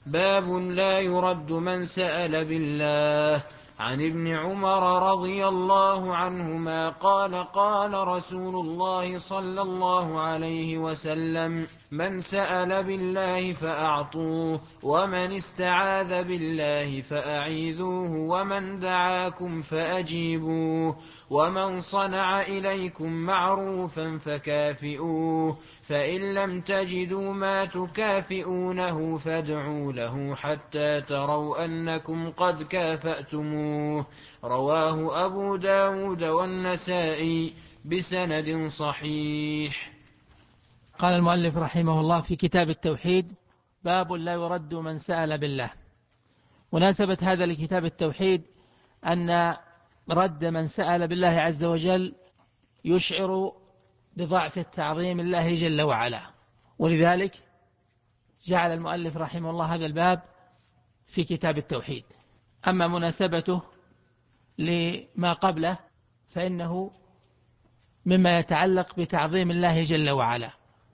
باب لا يرد من سأل بالله. عن ابن عمر رضي الله عنهما قال قال رسول الله صلى الله عليه وسلم: من سأل بالله فأعطوه، ومن استعاذ بالله فأعيذوه، ومن دعاكم فأجيبوه، ومن صنع إليكم معروفا فكافئوه، فإن لم تجدوا ما تكافئونه فادعوا له حتى تروا أنكم قد كافأتموه. رواه أبو داود والنسائي بسند صحيح. قال المؤلف رحمه الله في كتاب التوحيد: باب لا يرد من سأل بالله. مناسبة هذا لكتاب التوحيد أن رد من سأل بالله عز وجل يشعر بضعف التعظيم الله جل وعلا، ولذلك جعل المؤلف رحمه الله هذا الباب في كتاب التوحيد. أما مناسبته لما قبله فإنه مما يتعلق بتعظيم الله جل وعلا،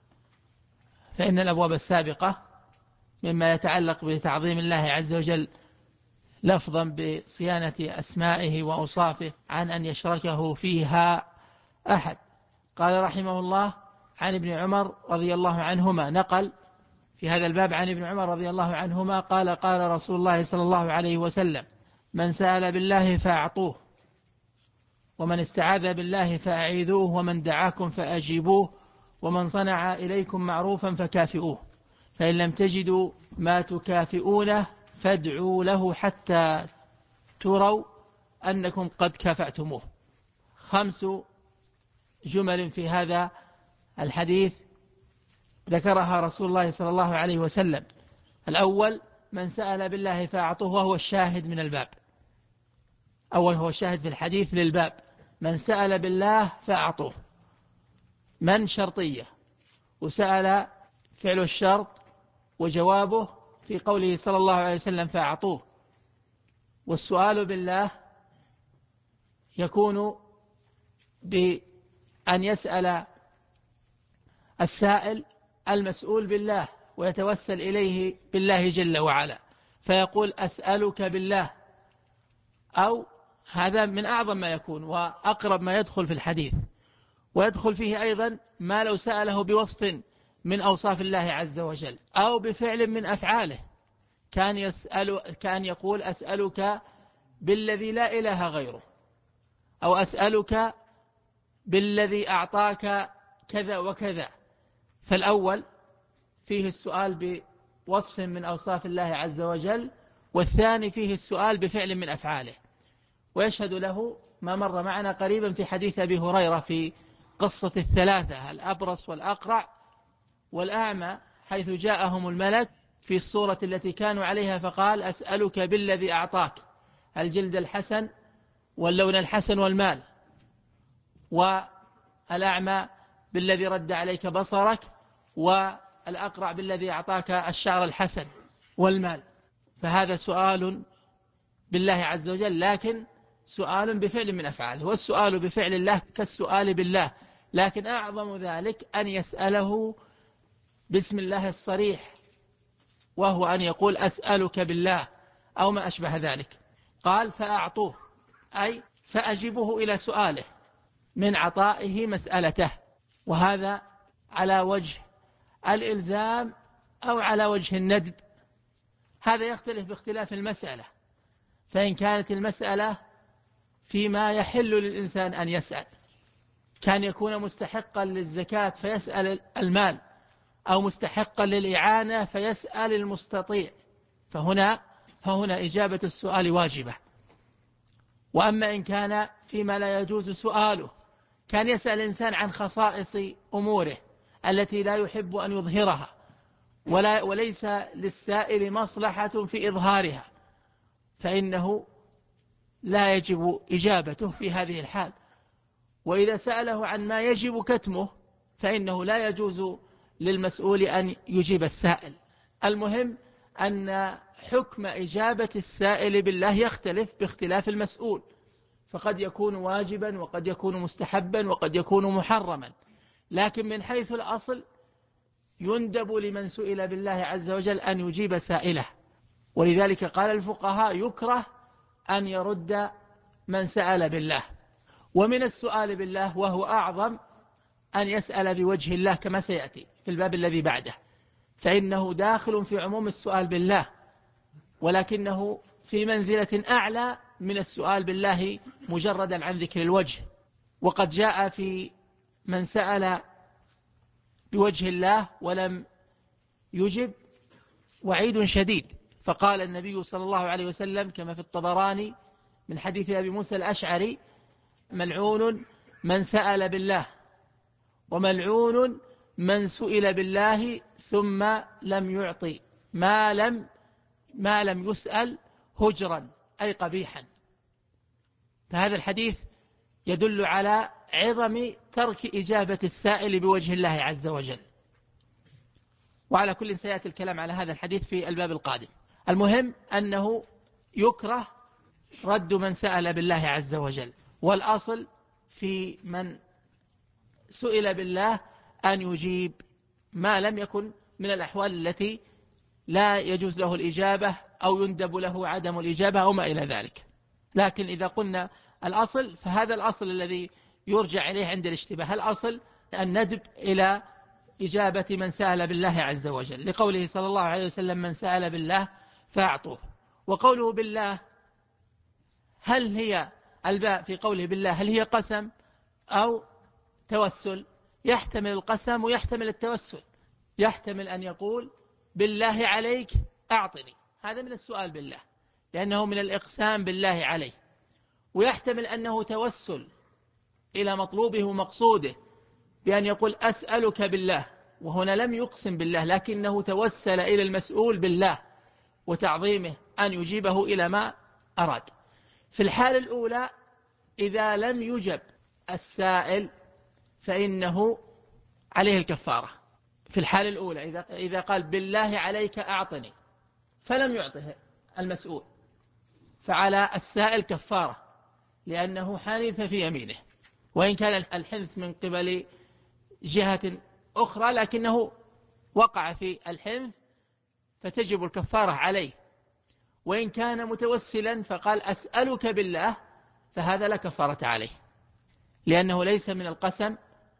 فإن الأبواب السابقة مما يتعلق بتعظيم الله عز وجل لفظا بصيانة أسمائه وأوصافه عن أن يشركه فيها أحد. قال رحمه الله: عن ابن عمر رضي الله عنهما، نقل في هذا الباب عن ابن عمر رضي الله عنهما قال قال رسول الله صلى الله عليه وسلم: من سأل بالله فأعطوه، ومن استعاذ بالله فأعيذوه، ومن دعاكم فأجيبوه، ومن صنع إليكم معروفا فكافئوه، فإن لم تجدوا ما تكافئونه فادعوا له حتى تروا أنكم قد كافأتموه. 5 جمل في هذا الحديث ذكرها رسول الله صلى الله عليه وسلم. الأول: من سأل بالله فأعطوه، وهو الشاهد من الباب، أو هو الشاهد في الحديث للباب. من سأل بالله فأعطوه، من شرطية، وسأل فعل الشرط، وجوابه في قوله صلى الله عليه وسلم فأعطوه. والسؤال بالله يكون بأن يسأل السائل المسؤول بالله ويتوسل إليه بالله جل وعلا، فيقول: أسألك بالله. أو هذا من أعظم ما يكون وأقرب ما يدخل في الحديث، ويدخل فيه أيضا ما لو سأله بوصف من أوصاف الله عز وجل أو بفعل من أفعاله، كان يقول: أسألك بالذي لا إله غيره، أو أسألك بالذي كذا وكذا. فالأول فيه السؤال بوصف من أوصاف الله عز وجل، والثاني فيه السؤال بفعل من أفعاله. ويشهد له ما مر معنا قريبا في حديث أبي هريرة في قصة 3: الأبرص والأقرع والأعمى، حيث جاءهم الملك في الصورة التي كانوا عليها فقال: أسألك بالذي أعطاك الجلد الحسن واللون الحسن والمال، والأعمى بالذي رد عليك بصرك، والأقرع بالذي أعطاك الشعر الحسن والمال. فهذا سؤال بالله عز وجل، لكن سؤال بفعل من أفعاله. والسؤال بفعل الله كالسؤال بالله، لكن أعظم ذلك أن يسأله بسم الله الصريح، وهو أن يقول: أسألك بالله، أو ما أشبه ذلك. قال: فأعطوه، أي فأجبه إلى سؤاله من عطائه مسألته. وهذا على وجه الإلزام أو على وجه الندب، هذا يختلف باختلاف المسألة. فإن كانت المسألة فيما يحل للإنسان أن يسأل، كان يكون مستحقا للزكاة فيسأل المال، أو مستحقا للإعانة فيسأل المستطيع، فهنا إجابة السؤال واجبة. وأما إن كان فيما لا يجوز سؤاله، كان يسأل الإنسان عن خصائص أموره التي لا يحب أن يظهرها، وليس للسائل مصلحة في إظهارها، فإنه لا يجب إجابته في هذه الحال. وإذا سأله عن ما يجب كتمه، فإنه لا يجوز للمسؤول أن يجيب السائل. المهم أن حكم إجابة السائل بالله يختلف باختلاف المسؤول، فقد يكون واجبا، وقد يكون مستحبا، وقد يكون محرما. لكن من حيث الأصل يندب لمن سئل بالله عز وجل أن يجيب سائله، ولذلك قال الفقهاء يكره أن يرد من سأل بالله. ومن السؤال بالله وهو أعظم أن يسأل بوجه الله كما سيأتي في الباب الذي بعده، فإنه داخل في عموم السؤال بالله، ولكنه في منزلة أعلى من السؤال بالله مجردا عن ذكر الوجه. وقد جاء في من سأل بوجه الله ولم يجب وعيد شديد، فقال النبي صلى الله عليه وسلم كما في الطبراني من حديث أبي موسى الأشعري: ملعون من سأل بالله، وملعون من سئل بالله ثم لم يعطي ما لم يسأل هجرا، أي قبيحا. فهذا الحديث يدل على عظم ترك إجابة السائل بوجه الله عز وجل، وعلى كل سيأتي الكلام على هذا الحديث في الباب القادم. المهم أنه يكره رد من سأل بالله عز وجل، والأصل في من سئل بالله أن يجيب ما لم يكن من الأحوال التي لا يجوز له الإجابة أو يندب له عدم الإجابة أو ما إلى ذلك. لكن إذا قلنا الأصل فهذا الأصل الذي يرجع إليه عند الاشتباه، الأصل الندب إلى إجابة من سأل بالله عز وجل، لقوله صلى الله عليه وسلم: من سأل بالله فأعطوه. وقوله بالله، هل هي الباء في قوله بالله هل هي قسم أو توسل؟ يحتمل القسم ويحتمل التوسل. يحتمل أن يقول: بالله عليك أعطني، هذا من السؤال بالله لأنه من الإقسام بالله عليه. ويحتمل أنه توسل إلى مطلوبه ومقصوده بأن يقول: أسألك بالله، وهنا لم يقسم بالله لكنه توسل إلى المسؤول بالله وتعظيمه أن يجيبه إلى ما أراد. في الحالة الأولى إذا لم يجب السائل فإنه عليه الكفارة. في الحالة الأولى إذا قال: بالله عليك أعطني، فلم يعطه المسؤول، فعلى السائل كفارة لأنه حانث في يمينه، وإن كان الحنث من قبل جهة أخرى لكنه وقع في الحنث فتجب الكفارة عليه. وإن كان متوسلا فقال: أسألك بالله، فهذا لا كفارة عليه لأنه ليس من القسم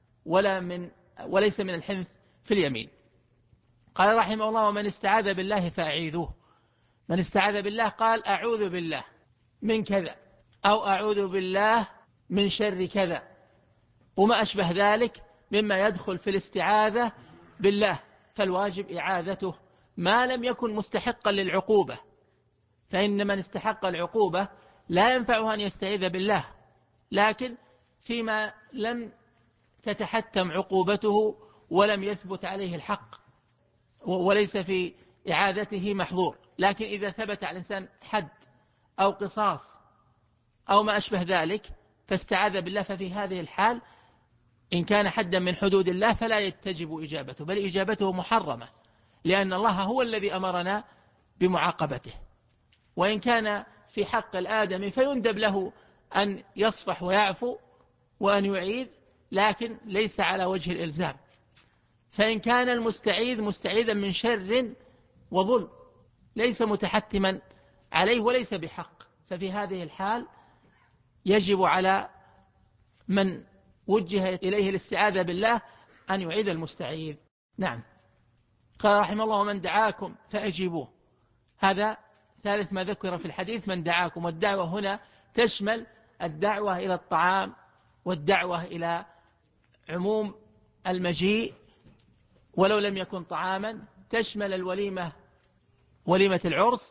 وليس من الحنث في اليمين. قال رحمه الله: ومن استعاذ بالله فأعيذوه. من استعاذ بالله قال: أعوذ بالله من كذا، أو أعوذ بالله من شر كذا، وما أشبه ذلك مما يدخل في الاستعاذة بالله، فالواجب إعاذته ما لم يكن مستحقا للعقوبة، فإن من استحق العقوبة لا ينفعه أن يستعيذ بالله، لكن فيما لم تتحتم عقوبته ولم يثبت عليه الحق وليس في إعادته محظور. لكن إذا ثبت على الإنسان حد أو قصاص أو ما أشبه ذلك فاستعاذ بالله، ففي هذه الحال إن كان حدا من حدود الله فلا يتجب إجابته، بل إجابته محرمة، لأن الله هو الذي أمرنا بمعاقبته. وإن كان في حق الآدم فيندب له أن يصفح ويعفو وأن يعيذ، لكن ليس على وجه الإلزام. فإن كان المستعيذ مستعيذا من شر وظلم ليس متحتما عليه وليس بحق، ففي هذه الحال يجب على من وجه إليه الاستعاذة بالله أن يعيذ المستعيذ. نعم. قال رحمه الله: ومن دعاكم فأجيبوه. هذا ثالث ما ذكر في الحديث: من دعاكم. والدعوة هنا تشمل الدعوة إلى الطعام والدعوة إلى عموم المجيء، ولو لم يكن طعاما تشمل الوليمة، وليمة العرس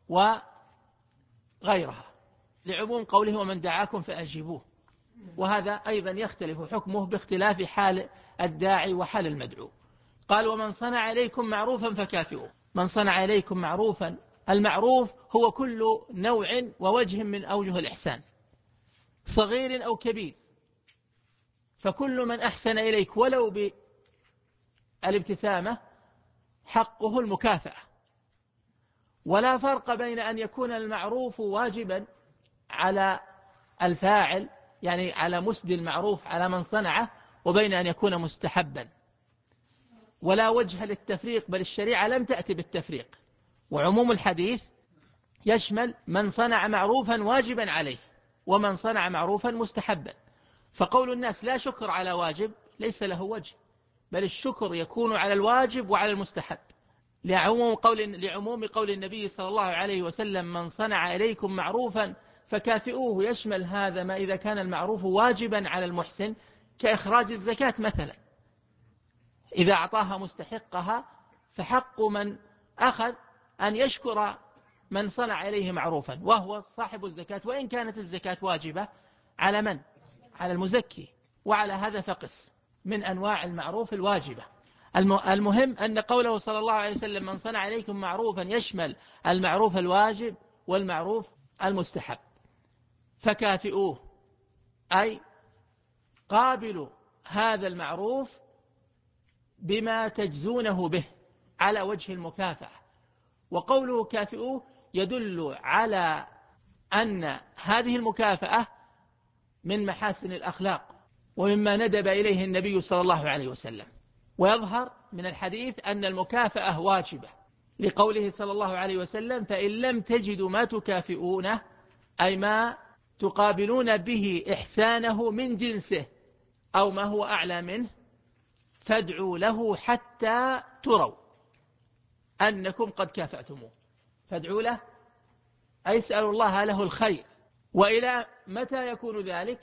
وغيرها، لعموم قوله: ومن دعاكم فأجيبوه. وهذا أيضا يختلف حكمه باختلاف حال الداعي وحال المدعو. قال: ومن صنع إليكم معروفا فكافئوه. من صنع إليكم معروفا، المعروف هو كل نوع ووجه من أوجه الإحسان صغير أو كبير، فكل من أحسن إليك ولو بالابتسامة حقه المكافأة. ولا فرق بين أن يكون المعروف واجبا على الفاعل، يعني على مسدي المعروف على من صنعه، وبين أن يكون مستحبا. ولا وجه للتفريق، بل الشريعة لم تأتي بالتفريق، وعموم الحديث يشمل من صنع معروفا واجبا عليه ومن صنع معروفا مستحبا. فقول الناس لا شكر على واجب ليس له وجه، بل الشكر يكون على الواجب وعلى المستحب، لعموم قول النبي صلى الله عليه وسلم من صنع إليكم معروفا فكافئوه. يشمل هذا ما إذا كان المعروف واجبا على المحسن كإخراج الزكاة مثلا، إذا أعطاها مستحقها فحق من أخذ أن يشكر من صنع إليه معروفا وهو صاحب الزكاة، وإن كانت الزكاة واجبة على من؟ على المزكي. وعلى هذا فقس من أنواع المعروف الواجبة. المهم أن قوله صلى الله عليه وسلم من صنع إليكم معروفا يشمل المعروف الواجب والمعروف المستحب. فكافئوه أي قابلوا هذا المعروف بما تجزونه به على وجه المكافأة. وقوله كافئوه يدل على أن هذه المكافأة من محاسن الأخلاق ومما ندب إليه النبي صلى الله عليه وسلم. ويظهر من الحديث أن المكافأة واجبة لقوله صلى الله عليه وسلم فإن لم تجدوا ما تكافئونه أي ما تقابلون به إحسانه من جنسه أو ما هو أعلى منه فادعوا له حتى تروا أنكم قد كافأتموه. فادعوا له أي اسألوا الله له الخير. وإلى متى يكون ذلك؟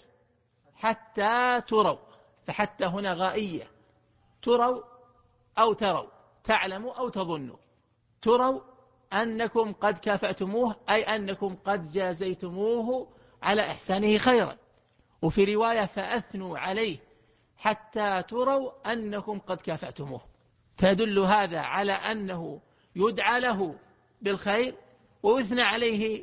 حتى تروا، فحتى هنا غائية، تروا أو تروا، تعلموا أو تظنوا. تروا أنكم قد كافأتموه أي أنكم قد جازيتموه على إحسانه خيرا. وفي رواية فأثنوا عليه حتى تروا أنكم قد كافأتموه. فيدل هذا على أنه يدعى له بالخير ويثنى عليه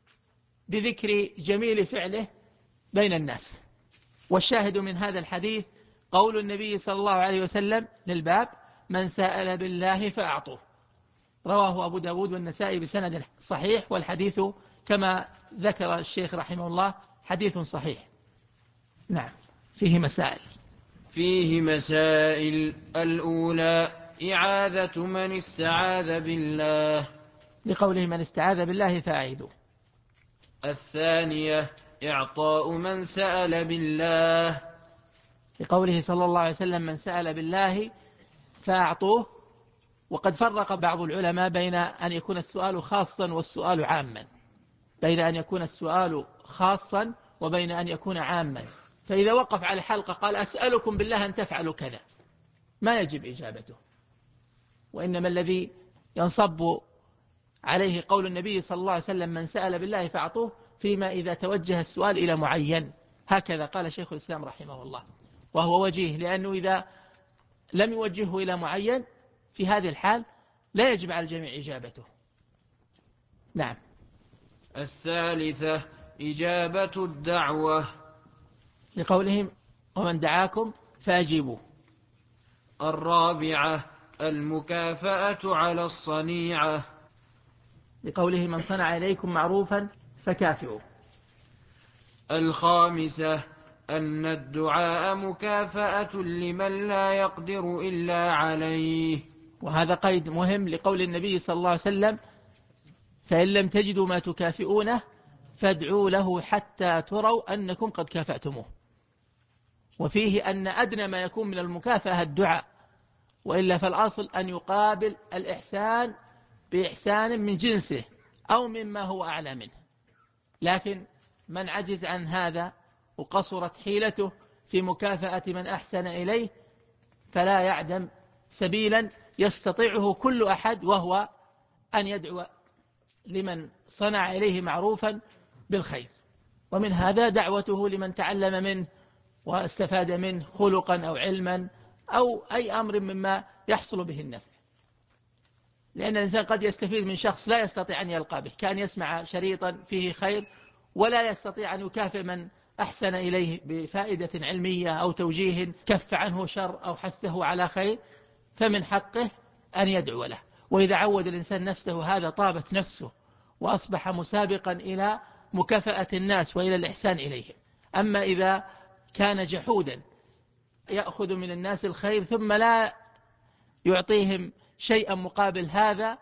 بذكر جميل فعله بين الناس. والشاهد من هذا الحديث قول النبي صلى الله عليه وسلم للباب من سأل بالله فأعطوه. رواه أبو داود والنسائي بسند صحيح، والحديث كما ذكر الشيخ رحمه الله حديث صحيح. نعم. فيه مسائل. الأولى إعاذة من استعاذ بالله لقوله من استعاذ بالله فأعيذوه. الثانية إعطاء من سأل بالله لقوله صلى الله عليه وسلم من سأل بالله فأعطوه. وقد فرق بعض العلماء بين أن يكون السؤال خاصا والسؤال عاما، بين أن يكون السؤال خاصا وبين أن يكون عاما. فإذا وقف على حلقة قال أسألكم بالله أن تفعلوا كذا ما يجب إجابته، وإنما الذي ينصب عليه قول النبي صلى الله عليه وسلم من سأل بالله فأعطوه فيما إذا توجه السؤال إلى معين. هكذا قال شيخ الإسلام رحمه الله، وهو وجيه، لأنه إذا لم يوجهه إلى معين في هذه الحال لا يجب على الجميع إجابته. نعم. الثالثة إجابة الدعوة لقولهم ومن دعاكم فأجيبوه. الرابعة المكافأة على الصنيعة لقوله من صنع إليكم معروفا فكافئوه. الخامسة أن الدعاء مكافأة لمن لا يقدر إلا عليه. وهذا قيد مهم لقول النبي صلى الله عليه وسلم فإن لم تجدوا ما تكافئونه فادعوا له حتى تروا أنكم قد كافأتموه. وفيه أن أدنى ما يكون من المكافأة الدعاء، وإلا فالأصل أن يقابل الإحسان بإحسان من جنسه أو مما هو أعلى منه. لكن من عجز عن هذا وقصرت حيلته في مكافأة من أحسن إليه فلا يعدم سبيلا يستطيعه كل أحد، وهو أن يدعو لمن صنع إليه معروفا بالخير. ومن هذا دعوته لمن تعلم منه واستفاد منه خلقا أو علما أو أي أمر مما يحصل به النفع. لأن الإنسان قد يستفيد من شخص لا يستطيع أن يلقى به، كان يسمع شريطا فيه خير ولا يستطيع أن يكافئ من أحسن إليه بفائدة علمية أو توجيه كف عنه شر أو حثه على خير، فمن حقه أن يدعو له. وإذا عود الإنسان نفسه هذا طابت نفسه وأصبح مسابقا إلى مكافأة الناس وإلى الإحسان إليهم. أما إذا كان جحودا يأخذ من الناس الخير ثم لا يعطيهم شيئا مقابل هذا،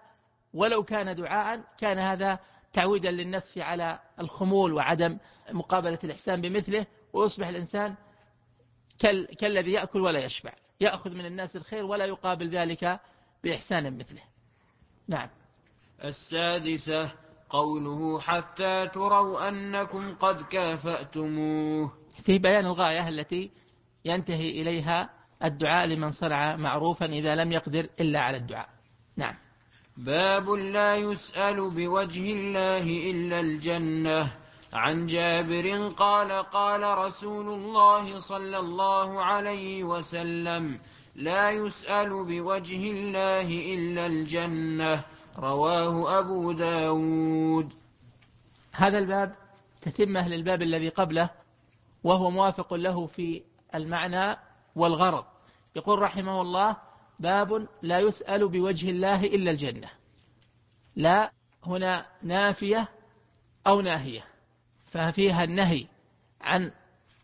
ولو كان دعاء كان هذا تعويدا للنفس على الخمول وعدم مقابلة الإحسان بمثله، ويصبح الإنسان كالذي يأكل ولا يشبع، يأخذ من الناس الخير ولا يقابل ذلك بإحسان مثله. نعم. السادسة قوله حتى تروا أنكم قد كافأتموه، في بيان الغاية التي ينتهي إليها الدعاء لمن صنع معروفا إذا لم يقدر إلا على الدعاء. نعم. باب لا يسأل بوجه الله إلا الجنة. عن جابر قال قال رسول الله صلى الله عليه وسلم لا يسأل بوجه الله إلا الجنة، رواه أبو داود. هذا الباب تتمه للباب الذي قبله، وهو موافق له في المعنى والغرض. يقول رحمه الله باب لا يسأل بوجه الله إلا الجنة. لا هنا نافية أو ناهية، ففيها النهي عن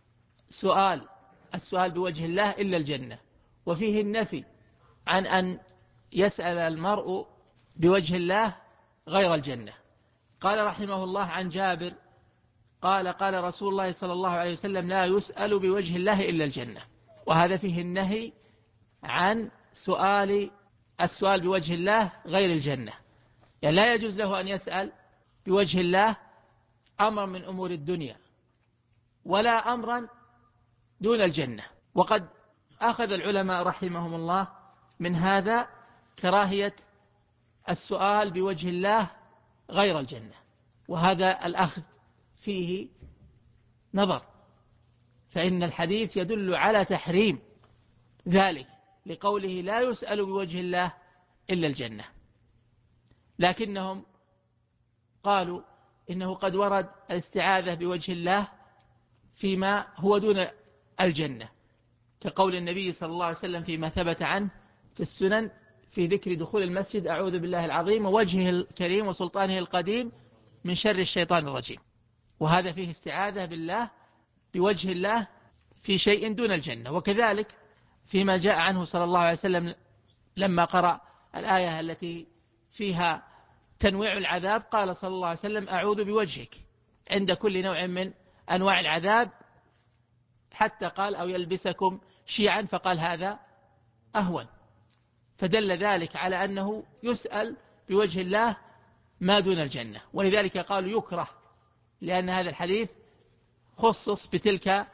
السؤال بوجه الله إلا الجنة، وفيه النفي عن أن يسأل المرء بوجه الله غير الجنة. قال رحمه الله عن جابر قال قال رسول الله صلى الله عليه وسلم لا يسأل بوجه الله إلا الجنة، وهذا فيه النهي عن السؤال بوجه الله غير الجنة. يعني لا يجوز له أن يسأل بوجه الله أمر من أمور الدنيا ولا أمرا دون الجنة. وقد أخذ العلماء رحمهم الله من هذا كراهية السؤال بوجه الله غير الجنة، وهذا الأخذ فيه نظر، فإن الحديث يدل على تحريم ذلك لقوله لا يسأل بوجه الله إلا الجنة. لكنهم قالوا إنه قد ورد الاستعاذة بوجه الله فيما هو دون الجنة، كقول النبي صلى الله عليه وسلم فيما ثبت عنه في السنن في ذكر دخول المسجد أعوذ بالله العظيم ووجهه الكريم وسلطانه القديم من شر الشيطان الرجيم، وهذا فيه استعاذة بالله بوجه الله في شيء دون الجنة. وكذلك فيما جاء عنه صلى الله عليه وسلم لما قرأ الآية التي فيها تنويع العذاب قال صلى الله عليه وسلم أعوذ بوجهك عند كل نوع من أنواع العذاب، حتى قال أو يلبسكم شيعا، فقال هذا أهون، فدل ذلك على أنه يسأل بوجه الله ما دون الجنة. ولذلك قالوا يكره، لأن هذا الحديث خصص بتلك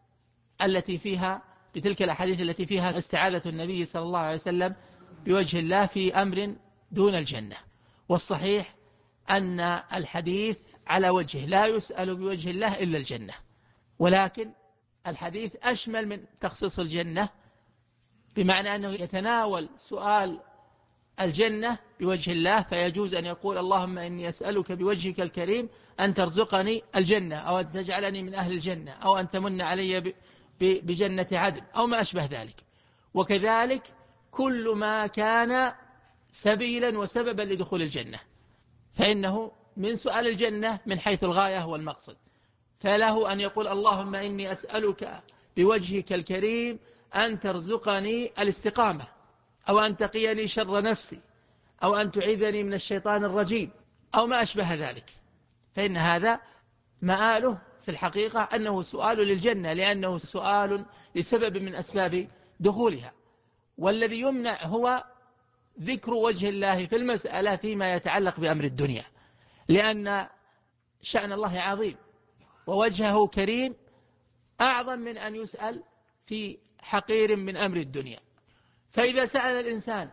الأحاديث التي فيها استعاذة النبي صلى الله عليه وسلم بوجه الله في أمر دون الجنة. والصحيح أن الحديث على وجه لا يسأل بوجه الله إلا الجنة، ولكن الحديث أشمل من تخصيص الجنة، بمعنى أنه يتناول سؤال الجنة بوجه الله، فيجوز أن يقول اللهم إني أسألك بوجهك الكريم أن ترزقني الجنة، أو أن تجعلني من أهل الجنة، أو أن تمن علي بجنة عدن، أو ما أشبه ذلك. وكذلك كل ما كان سبيلا وسببا لدخول الجنة فإنه من سؤال الجنة من حيث الغاية والمقصد، فله أن يقول اللهم إني أسألك بوجهك الكريم أن ترزقني الاستقامة، أو أن تقيني شر نفسي، أو أن تعيذني من الشيطان الرجيم، أو ما أشبه ذلك، فإن هذا مآله في الحقيقة أنه سؤال للجنة، لأنه سؤال لسبب من أسباب دخولها. والذي يمنع هو ذكر وجه الله في المسألة فيما يتعلق بأمر الدنيا، لأن شأن الله عظيم ووجهه كريم أعظم من أن يسأل في حقير من أمر الدنيا. فإذا سأل الإنسان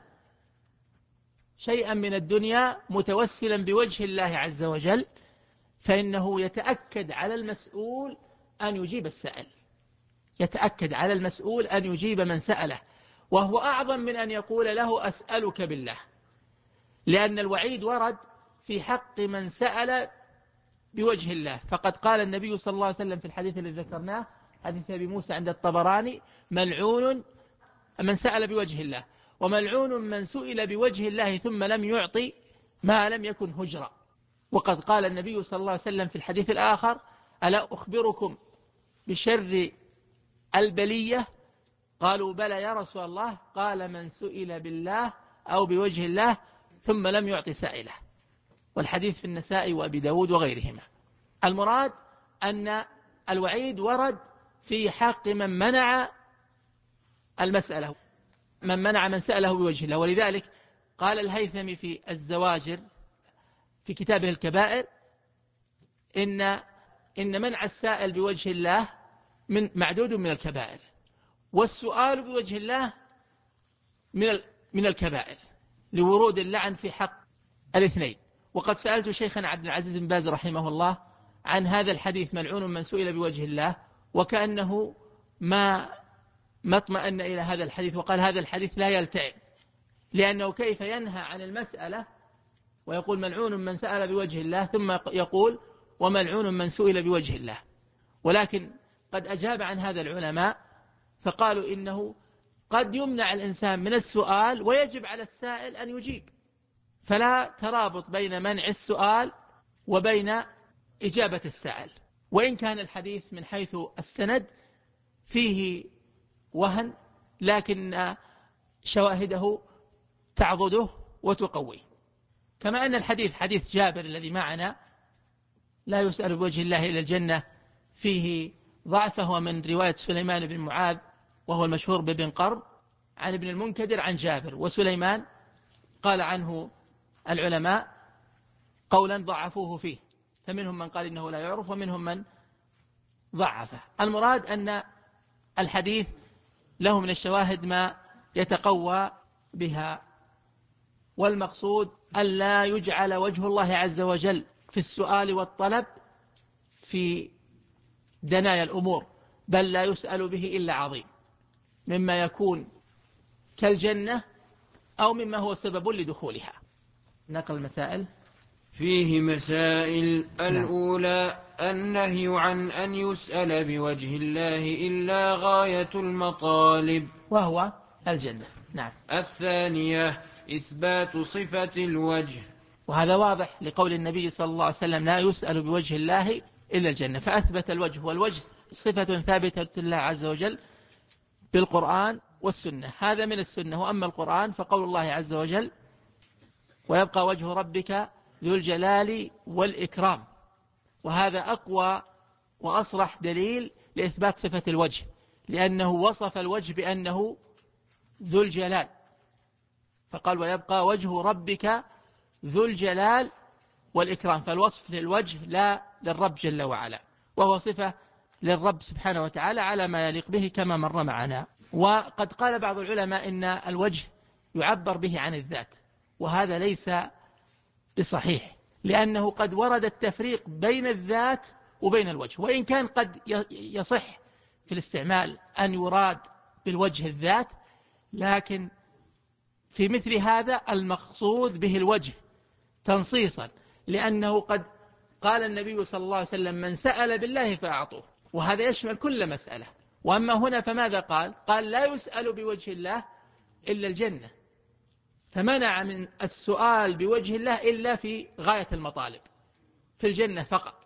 شيئا من الدنيا متوسلا بوجه الله عز وجل فإنه يتأكد على المسؤول أن يجيب السائل، يتأكد على المسؤول أن يجيب من سأله، وهو أعظم من أن يقول له أسألك بالله، لأن الوعيد ورد في حق من سأل بوجه الله. فقد قال النبي صلى الله عليه وسلم في الحديث الذي ذكرناه حديث أبي موسى عند الطبراني ملعون من سأل بوجه الله، وملعون من سئل بوجه الله ثم لم يعطي ما لم يكن هجرا. وقد قال النبي صلى الله عليه وسلم في الحديث الآخر ألا أخبركم بشر البلية؟ قالوا بلى يا رسول الله، قال من سئل بالله أو بوجه الله ثم لم يعطي سائله، والحديث في النسائي وأبي داود وغيرهما. المراد أن الوعيد ورد في حق من منع المسألة، من منع من سأله بوجه الله. ولذلك قال الهيثمي في الزواجر في كتابه الكبائر إن منع السائل بوجه الله معدود من الكبائر، والسؤال بوجه الله من الكبائر، لورود اللعن في حق الاثنين. وقد سألت شيخنا عبد العزيز بن باز رحمه الله عن هذا الحديث ملعون من سئل بوجه الله، وكأنه ما اطمأن إلى هذا الحديث، وقال هذا الحديث لا يلتئم، لأنه كيف ينهى عن المسألة ويقول ملعون من سأل بوجه الله، ثم يقول وملعون من سئل بوجه الله. ولكن قد أجاب عن هذا العلماء فقالوا إنه قد يمنع الإنسان من السؤال ويجب على السائل أن يجيب، فلا ترابط بين منع السؤال وبين إجابة السائل، وإن كان الحديث من حيث السند فيه وهن، لكن شواهده تعضده وتقويه. كما أن الحديث حديث جابر الذي معنا لا يسأل بوجه الله إلى الجنة فيه ضعفه من رواية سليمان بن معاذ وهو المشهور بابن قرن عن ابن المنكدر عن جابر، وسليمان قال عنه العلماء قولا ضعفوه فيه، فمنهم من قال إنه لا يعرف ومنهم من ضعفه. المراد أن الحديث له من الشواهد ما يتقوى بها، والمقصود ألا يجعل وجه الله عز وجل في السؤال والطلب في دنايا الأمور، بل لا يسأل به إلا عظيم، مما يكون كالجنة أو مما هو سبب لدخولها. نقل المسائل فيه مسائل. الأولى النهي عن أن يسأل بوجه الله إلا غاية المطالب وهو الجنة. نعم. الثانية إثبات صفة الوجه، وهذا واضح لقول النبي صلى الله عليه وسلم لا يسأل بوجه الله إلا الجنة، فأثبت الوجه، والوجه صفة ثابتة لله عز وجل بالقرآن والسنة، هذا من السنة. وأما القرآن فقول الله عز وجل ويبقى وجه ربك ذو الجلال والإكرام، وهذا أقوى وأصرح دليل لإثبات صفة الوجه، لأنه وصف الوجه بأنه ذو الجلال، فقال ويبقى وجه ربك ذو الجلال والإكرام، فالوصف للوجه لا للرب جل وعلا، وهو صفة للرب سبحانه وتعالى على ما يليق به كما مر معنا. وقد قال بعض العلماء إن الوجه يعبر به عن الذات، وهذا ليس بصحيح، لأنه قد ورد التفريق بين الذات وبين الوجه، وإن كان قد يصح في الاستعمال أن يراد بالوجه الذات، لكن في مثل هذا المقصود به الوجه تنصيصا، لأنه قد قال النبي صلى الله عليه وسلم من سأل بالله فأعطوه، وهذا يشمل كل مسألة. وأما هنا فماذا قال؟ قال لا يسأل بوجه الله إلا الجنة، فمنع من السؤال بوجه الله إلا في غاية المطالب في الجنة فقط،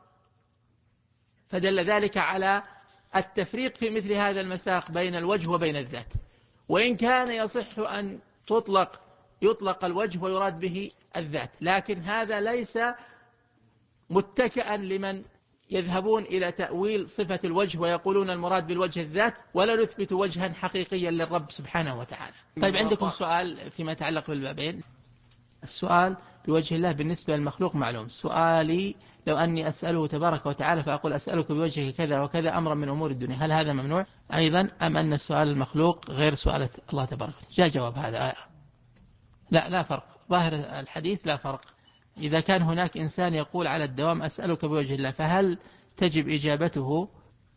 فدل ذلك على التفريق في مثل هذا المساق بين الوجه وبين الذات. وإن كان يصح أن يطلق الوجه ويراد به الذات، لكن هذا ليس متكئا لمن يذهبون إلى تأويل صفة الوجه ويقولون المراد بالوجه الذات، ولا نثبت وجها حقيقيا للرب سبحانه وتعالى. طيب عندكم سؤال فيما يتعلق بالبابين؟ السؤال بوجه الله بالنسبة للمخلوق معلوم. سؤالي لو أني أسأله تبارك وتعالى فأقول أسألك بوجهك كذا وكذا أمرا من أمور الدنيا، هل هذا ممنوع أيضا أم أن السؤال المخلوق غير سؤال الله تبارك وتعالى؟ جاء جواب هذا لا فرق، ظاهر الحديث لا فرق. إذا كان هناك إنسان يقول على الدوام أسألك بوجه الله، فهل تجب إجابته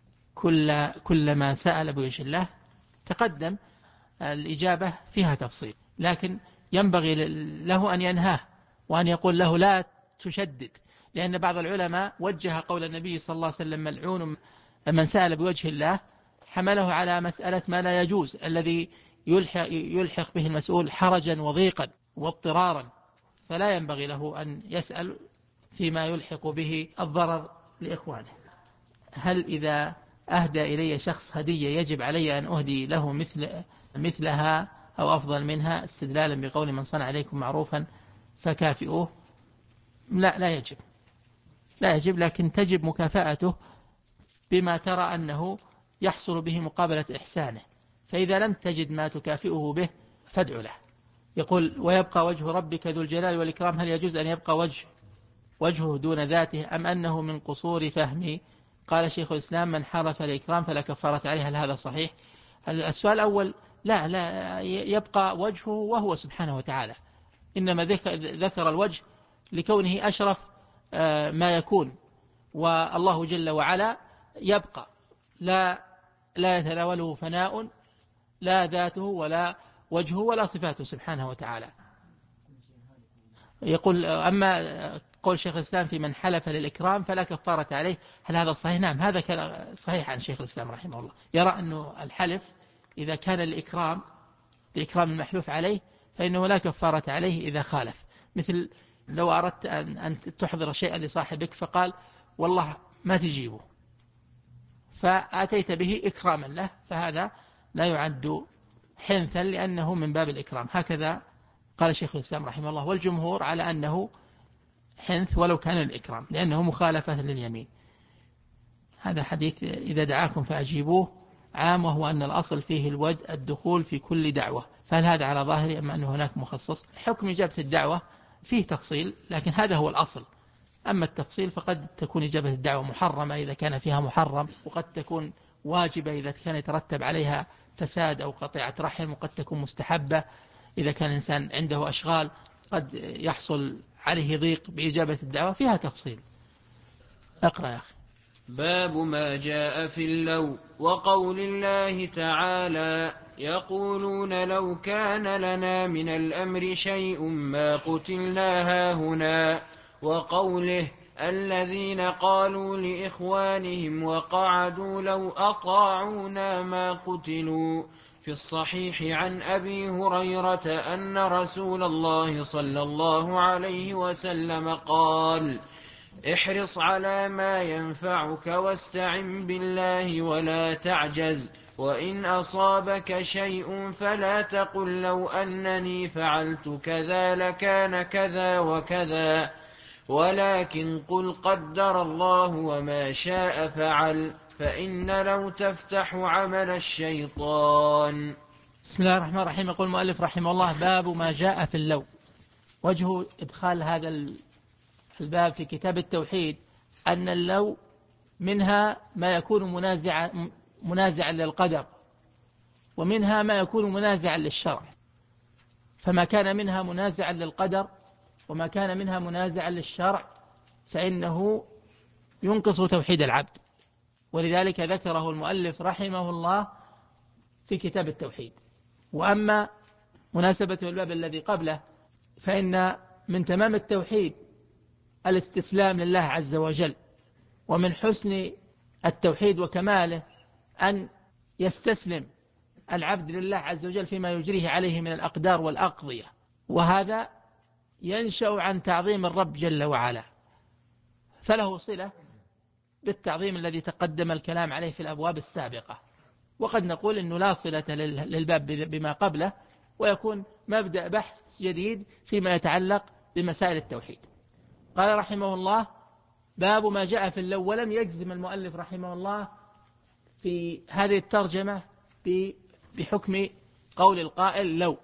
كل ما سأل بوجه الله؟ تقدم الإجابة فيها تفصيل، لكن ينبغي له أن ينهاه وأن يقول له لا تشدد، لأن بعض العلماء وجه قول النبي صلى الله عليه وسلم ملعون من سأل بوجه الله، حمله على مسألة ما لا يجوز الذي يلحق به المسؤول حرجا وضيقا واضطرارا، فلا ينبغي له أن يسأل فيما يلحق به الضرر لإخوانه. هل إذا أهدى إلي شخص هدية يجب علي أن أهدي له مثلها أو أفضل منها، استدلالا بقول من صنع عليكم معروفا فكافئوه، لا يجب، لكن تجب مكافأته بما ترى أنه يحصل به مقابلة إحسانه. فإذا لم تجد ما تكافئه به فادع له. يقول ويبقى وجه ربك ذو الجلال والإكرام، هل يجوز أن يبقى وجهه دون ذاته أم أنه من قصور فهمي؟ قال شيخ الإسلام من حرف الإكرام فلا كفارة عليه. هل هذا صحيح؟ السؤال الأول لا يبقى وجهه وهو سبحانه وتعالى، إنما ذكر الوجه لكونه أشرف ما يكون، والله جل وعلا يبقى لا يتناوله فناء، لا ذاته ولا وجهه ولا صفاته سبحانه وتعالى. يقول أما قول شيخ الإسلام في من حلف للإكرام فلا كفارة عليه، هل هذا صحيح؟ نعم، هذا صحيح عن شيخ الإسلام رحمه الله، يرى أنه الحلف إذا كان لإكرام المحلوف عليه فإنه لا كفارة عليه إذا خالف. مثل لو أردت أن تحضر شيئا لصاحبك فقال والله ما تجيبه، فأتيت به إكراما له، فهذا لا يعد حنثا لأنه من باب الإكرام. هكذا قال شيخ الإسلام رحمه الله، والجمهور على أنه حنث ولو كان الإكرام لأنه مخالفة لليمين. هذا حديث إذا دعاكم فأجيبوه عام، وهو أن الأصل فيه الدخول في كل دعوة، فهل هذا على ظاهره أم أن هناك مخصص؟ حكم إجابة الدعوة فيه تفصيل، لكن هذا هو الأصل. أما التفصيل فقد تكون إجابة الدعوة محرمة إذا كان فيها محرم، وقد تكون واجبة إذا كان يترتب عليها فساد أو قطيعة رحم، وقد تكون مستحبة إذا كان الإنسان عنده أشغال قد يحصل عليه ضيق بإجابة الدعوة، فيها تفصيل. أقرأ يا أخي. باب ما جاء في اللو وقول الله تعالى يقولون لو كان لنا من الأمر شيء ما قتلنا هاهنا، وقوله الذين قالوا لإخوانهم وقعدوا لو أطاعونا ما قتلوا. في الصحيح عن أبي هريرة أن رسول الله صلى الله عليه وسلم قال احرص على ما ينفعك واستعن بالله ولا تعجز، وإن أصابك شيء فلا تقل لو أنني فعلت كذا لكان كذا وكذا، ولكن قل قدر الله وما شاء فعل، فإن لو تفتح عمل الشيطان. بسم الله الرحمن الرحيم. يقول المؤلف رحمه الله باب ما جاء في اللو. وجه إدخال هذا الباب في كتاب التوحيد أن اللو منها ما يكون منازعا للقدر، ومنها ما يكون منازعا للشرع. فما كان منها منازعا للقدر وما كان منها منازعا للشرع فإنه ينقص توحيد العبد، ولذلك ذكره المؤلف رحمه الله في كتاب التوحيد. وأما مناسبة الباب الذي قبله فإن من تمام التوحيد الاستسلام لله عز وجل، ومن حسن التوحيد وكماله أن يستسلم العبد لله عز وجل فيما يجريه عليه من الأقدار والأقضية، وهذا ينشأ عن تعظيم الرب جل وعلا، فله صلة بالتعظيم الذي تقدم الكلام عليه في الأبواب السابقة. وقد نقول إنه لا صلة للباب بما قبله، ويكون مبدأ بحث جديد فيما يتعلق بمسائل التوحيد. قال رحمه الله باب ما جاء في اللو. ولم يجزم المؤلف رحمه الله في هذه الترجمة بحكم قول القائل لو،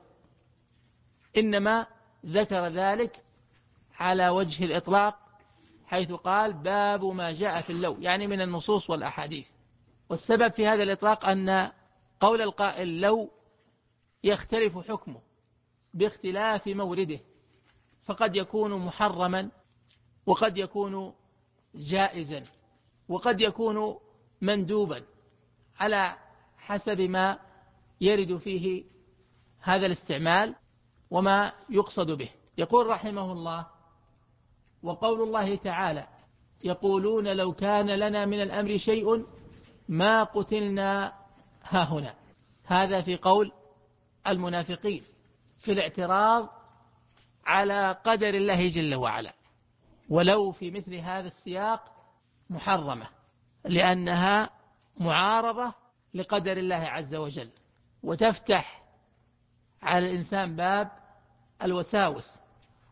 إنما ذكر ذلك على وجه الإطلاق حيث قال باب ما جاء في اللو، يعني من النصوص والأحاديث. والسبب في هذا الإطلاق أن قول القائل لو يختلف حكمه باختلاف مورده، فقد يكون محرما، وقد يكون جائزا، وقد يكون مندوبا، على حسب ما يرد فيه هذا الاستعمال وما يقصد به. يقول رحمه الله وقول الله تعالى يقولون لو كان لنا من الأمر شيء ما قتلنا هاهنا. هذا في قول المنافقين في الاعتراض على قدر الله جل وعلا. ولو في مثل هذا السياق محرمة، لأنها معارضة لقدر الله عز وجل، وتفتح على الإنسان باب الوساوس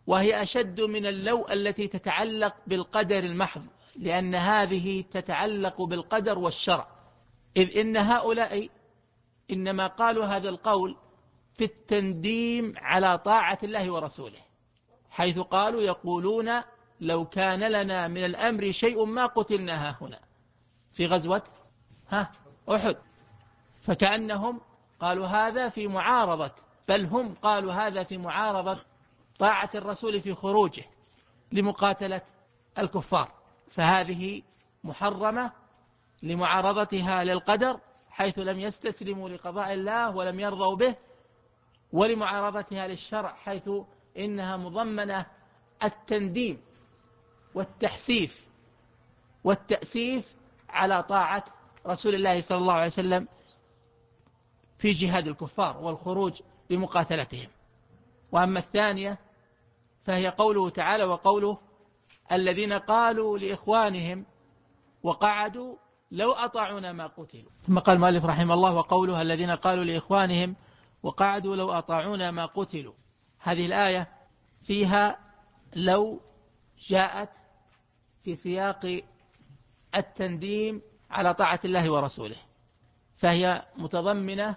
وهي أشد من اللو التي تتعلق بالقدر المحض، لأن هذه تتعلق بالقدر والشرع، إذ إن هؤلاء إنما قالوا هذا القول في التنديم على طاعة الله ورسوله، حيث قالوا يقولون لو كان لنا من الأمر شيء ما قتلنا هنا في غزوة أحد، فكأنهم قالوا هذا في معارضة، بل هم قالوا هذا في معارضة طاعة الرسول في خروجه لمقاتلة الكفار، فهذه محرمة لمعارضتها للقدر حيث لم يستسلموا لقضاء الله ولم يرضوا به، ولمعارضتها للشرع حيث إنها مضمنة التنديم والتحسيف والتأسيف على طاعة رسول الله صلى الله عليه وسلم في جهاد الكفار والخروج لمقاتلتهم. وأما الثانية فهي قوله تعالى وقوله الذين قالوا لإخوانهم وقعدوا لو أطاعونا ما قتلوا، ثم قال المؤلف رحمه الله وقوله الذين قالوا لإخوانهم وقعدوا لو أطاعونا ما قتلوا. هذه الآية فيها لو جاءت في سياق التنديم على طاعة الله ورسوله، فهي متضمنة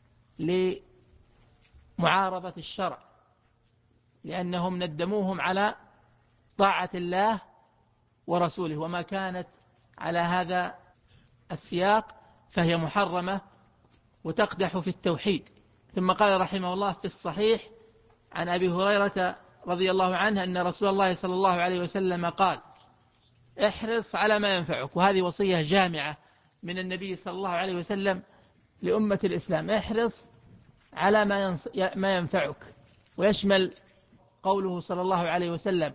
لمعارضة الشرع، لأنهم ندموهم على طاعة الله ورسوله، وما كانت على هذا السياق فهي محرمة وتقدح في التوحيد. ثم قال رحمه الله في الصحيح عن أبي هريرة رضي الله عنه أن رسول الله صلى الله عليه وسلم قال احرص على ما ينفعك، وهذه وصية جامعة من النبي صلى الله عليه وسلم لأمة الإسلام، احرص على ما ينفعك، ويشمل قوله صلى الله عليه وسلم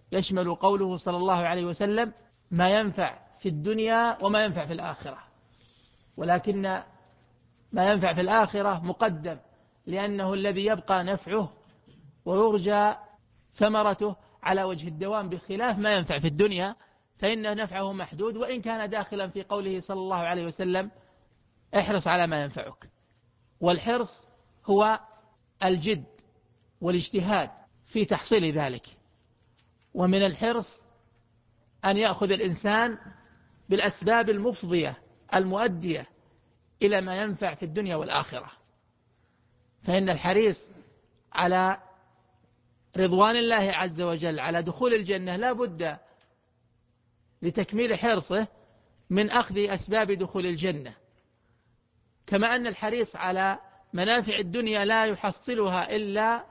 ما ينفع في الدنيا وما ينفع في الآخرة، ولكن ما ينفع في الآخرة مقدم، لأنه الذي يبقى نفعه ويرجى ثمرته على وجه الدوام، بخلاف ما ينفع في الدنيا فإن نفعه محدود، وإن كان داخلا في قوله صلى الله عليه وسلم احرص على ما ينفعك. والحرص هو الجد والاجتهاد في تحصيل ذلك، ومن الحرص أن يأخذ الإنسان بالأسباب المفضية المؤدية إلى ما ينفع في الدنيا والآخرة، فإن الحريص على رضوان الله عز وجل على دخول الجنة لا بد لتكميل حرصه من أخذ أسباب دخول الجنة، كما أن الحريص على منافع الدنيا لا يحصلها إلا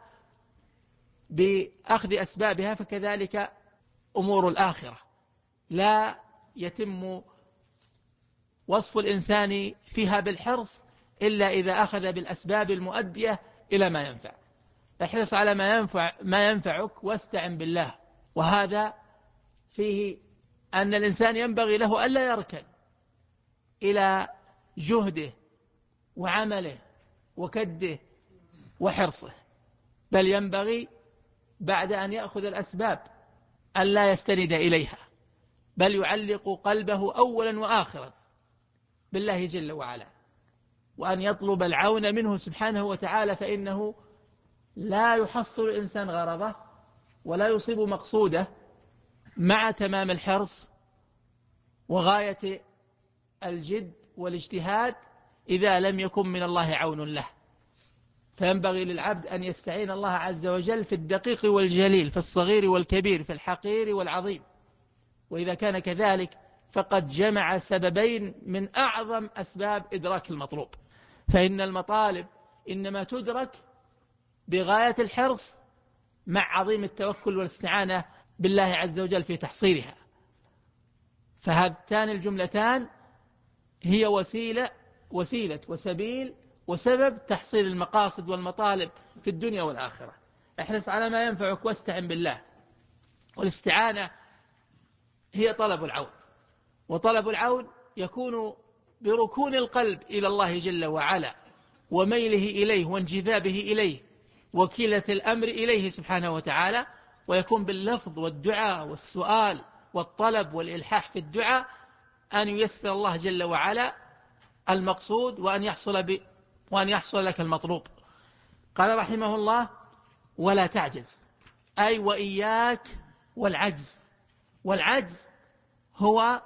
بأخذ أسبابها، فكذلك أمور الآخرة لا يتم وصف الإنسان فيها بالحرص إلا إذا أخذ بالأسباب المؤدية إلى ما ينفع. احرص على ما ينفعك واستعن بالله، وهذا فيه أن الإنسان ينبغي له ألا يركن إلى جهده وعمله وكده وحرصه، بل ينبغي بعد أن يأخذ الأسباب ألا يستند إليها، بل يعلق قلبه أولا وآخرا بالله جل وعلا، وأن يطلب العون منه سبحانه وتعالى، فإنه لا يحصل الإنسان غرضه ولا يصيب مقصوده مع تمام الحرص وغاية الجد والاجتهاد إذا لم يكن من الله عون له. فينبغي للعبد أن يستعين الله عز وجل في الدقيق والجليل، في الصغير والكبير، في الحقير والعظيم، وإذا كان كذلك فقد جمع سببين من أعظم أسباب إدراك المطلوب، فإن المطالب إنما تدرك بغاية الحرص مع عظيم التوكل والاستعانة بالله عز وجل في تحصيلها. فهاتان الجملتان هي وسيلة وسبيل وسبب تحصيل المقاصد والمطالب في الدنيا والآخرة. احرص على ما ينفعك واستعن بالله، والاستعانة هي طلب العون، وطلب العون يكون بركون القلب إلى الله جل وعلا وميله إليه وانجذابه إليه وكيلة الأمر إليه سبحانه وتعالى، ويكون باللفظ والدعاء والسؤال والطلب والإلحاح في الدعاء أن ييسر الله جل وعلا المقصود وأن يحصل لك المطلوب. قال رحمه الله ولا تعجز، أي وإياك والعجز. والعجز هو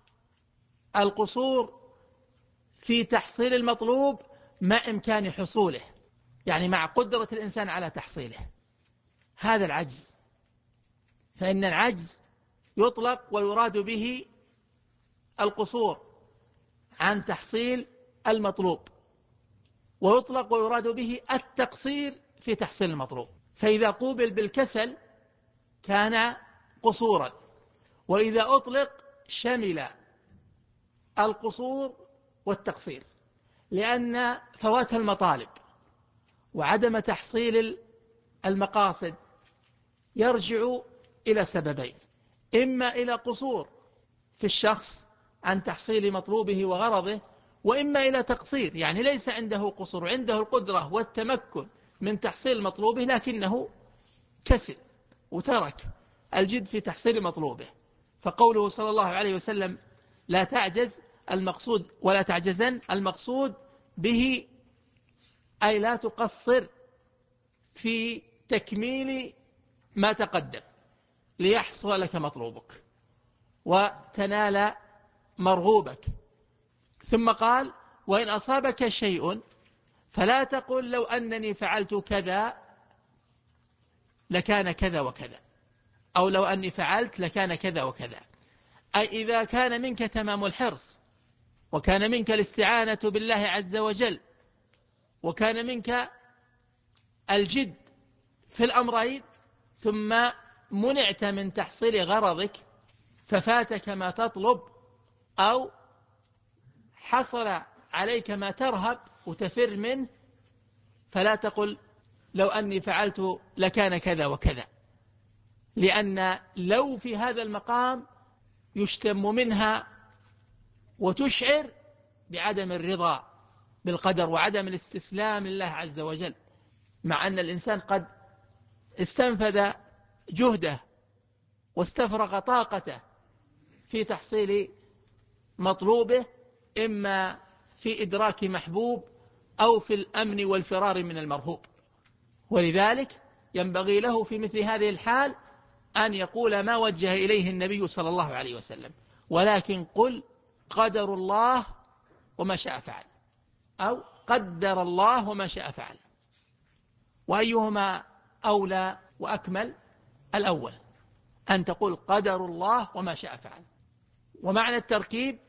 القصور في تحصيل المطلوب مع إمكان حصوله، يعني مع قدرة الإنسان على تحصيله، هذا العجز. فإن العجز يطلق ويراد به القصور عن تحصيل المطلوب، ويطلق ويراد به التقصير في تحصيل المطلوب. فإذا قوبل بالكسل كان قصورا، وإذا أطلق شمل القصور والتقصير، لأن فوات المطالب وعدم تحصيل المقاصد يرجع إلى سببين: إما إلى قصور في الشخص عن تحصيل مطلوبه وغرضه، وإما إلى تقصير، يعني ليس عنده قصور، عنده القدرة والتمكن من تحصيل مطلوبه لكنه كسل وترك الجد في تحصيل مطلوبه. فقوله صلى الله عليه وسلم لا تعجز، المقصود ولا تعجزن، المقصود به أي لا تقصر في تكميل ما تقدم ليحصل لك مطلوبك وتنال مرغوبك. ثم قال وإن أصابك شيء فلا تقل لو أنني فعلت كذا لكان كذا وكذا، أو لو أني فعلت لكان كذا وكذا. أي إذا كان منك تمام الحرص، وكان منك الاستعانة بالله عز وجل، وكان منك الجد في الأمرين، ثم منعت من تحصيل غرضك ففاتك ما تطلب، أو حصل عليك ما ترهب وتفر منه، فلا تقل لو أني فعلت لكان كذا وكذا، لأن لو في هذا المقام يشتم منها وتشعر بعدم الرضا بالقدر وعدم الاستسلام لله عز وجل، مع أن الإنسان قد استنفذ جهده واستفرغ طاقته في تحصيل مطلوبه، إما في إدراك محبوب أو في الأمن والفرار من المرهوب. ولذلك ينبغي له في مثل هذه الحال أن يقول ما وجه إليه النبي صلى الله عليه وسلم: ولكن قل قدر الله وما شاء فعل، أو قدر الله وما شاء فعل. وأيهما أولى وأكمل؟ الأول، أن تقول قدر الله وما شاء فعل. ومعنى التركيب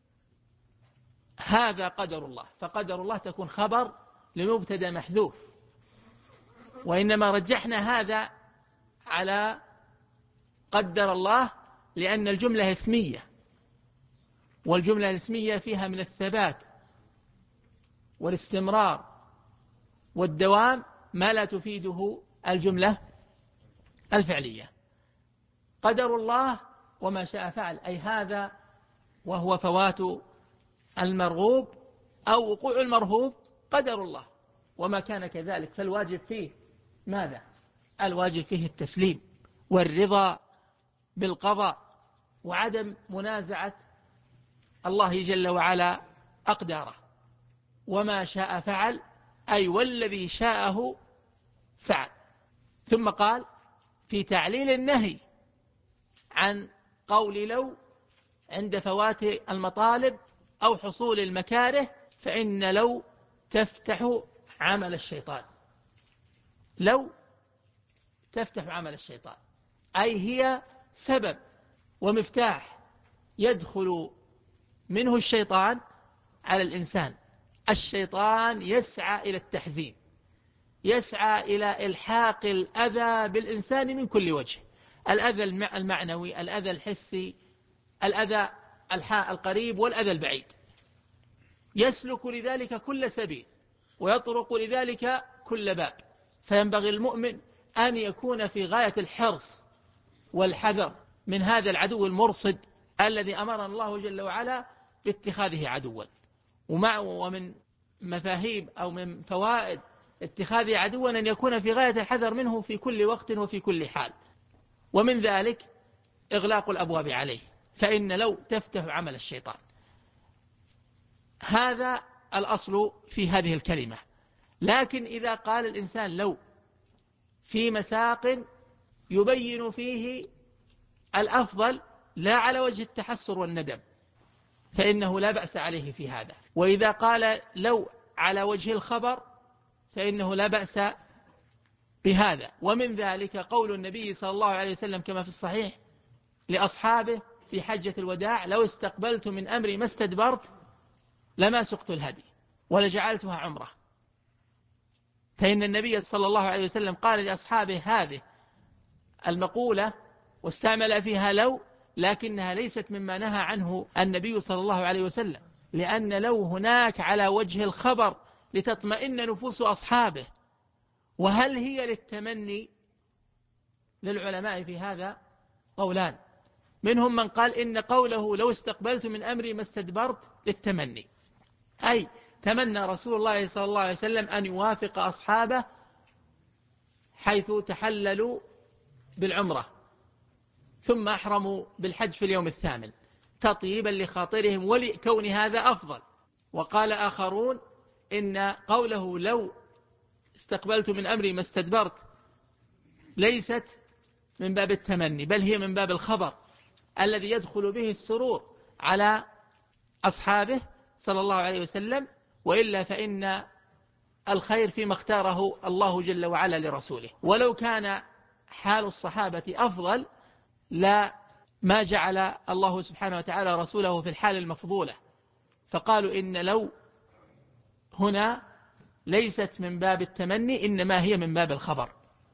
هذا قدر الله، فقدر الله تكون خبر لمبتدا محذوف، وإنما رجحنا هذا على قدر الله لأن الجملة اسمية، والجملة الاسمية فيها من الثبات والاستمرار والدوام ما لا تفيده الجملة الفعلية. قدر الله وما شاء فعل، أي هذا وهو فوات المرغوب أو وقوع المرهوب قدر الله، وما كان كذلك فالواجب فيه ماذا؟ الواجب فيه التسليم والرضا بالقضاء وعدم منازعة الله جل وعلا أقداره. وما شاء فعل، أي والذي شاءه فعل. ثم قال في تعليل النهي عن قول لو عند فوات المطالب أو حصول المكاره، فإن لو تفتح عمل الشيطان. لو تفتح عمل الشيطان، أي هي سبب ومفتاح يدخل منه الشيطان على الإنسان. الشيطان يسعى إلى التحزين، يسعى إلى إلحاق الأذى بالإنسان من كل وجه: الأذى المعنوي، الأذى الحسي، الأذى القريب والأذى البعيد. يسلك لذلك كل سبيل ويطرق لذلك كل باب. فينبغي المؤمن أن يكون في غاية الحرص والحذر من هذا العدو المرصد الذي أمرنا الله جل وعلا باتخاذه عدوا. ومن مفاهيم أو من فوائد اتخاذه عدوا أن يكون في غاية الحذر منه في كل وقت وفي كل حال. ومن ذلك إغلاق الأبواب عليه، فإن لو تفتح عمل الشيطان. هذا الأصل في هذه الكلمة. لكن إذا قال الإنسان لو في مساق يبين فيه الأفضل لا على وجه التحسر والندم، فإنه لا بأس عليه في هذا. وإذا قال لو على وجه الخبر فإنه لا بأس بهذا. ومن ذلك قول النبي صلى الله عليه وسلم كما في الصحيح لأصحابه في حجة الوداع: لو استقبلت من أمري ما استدبرت لما سقت الهدي ولجعلتها عمرة. فإن النبي صلى الله عليه وسلم قال لأصحابه هذه المقولة واستعمل فيها لو، لكنها ليست مما نهى عنه النبي صلى الله عليه وسلم، لأن لو هناك على وجه الخبر لتطمئن نفوس أصحابه. وهل هي للتمني؟ للعلماء في هذا قولان، منهم من قال إن قوله لو استقبلت من أمري ما استدبرت للتمني، أي تمنى رسول الله صلى الله عليه وسلم أن يوافق أصحابه حيث تحللوا بالعمرة ثم أحرموا بالحج في اليوم الثامن تطيبا لخاطرهم ولكون هذا أفضل. وقال آخرون إن قوله لو استقبلت من أمري ما استدبرت ليست من باب التمني، بل هي من باب الخبر الذي يدخل به السرور على أصحابه صلى الله عليه وسلم، وإلا فإن الخير فيما اختاره الله جل وعلا لرسوله. ولو كان حال الصحابة أفضل لا ما جعل الله سبحانه وتعالى رسوله في الحال المفضولة، فقالوا إن لو هنا ليست من باب التمني إنما هي من باب الخبر.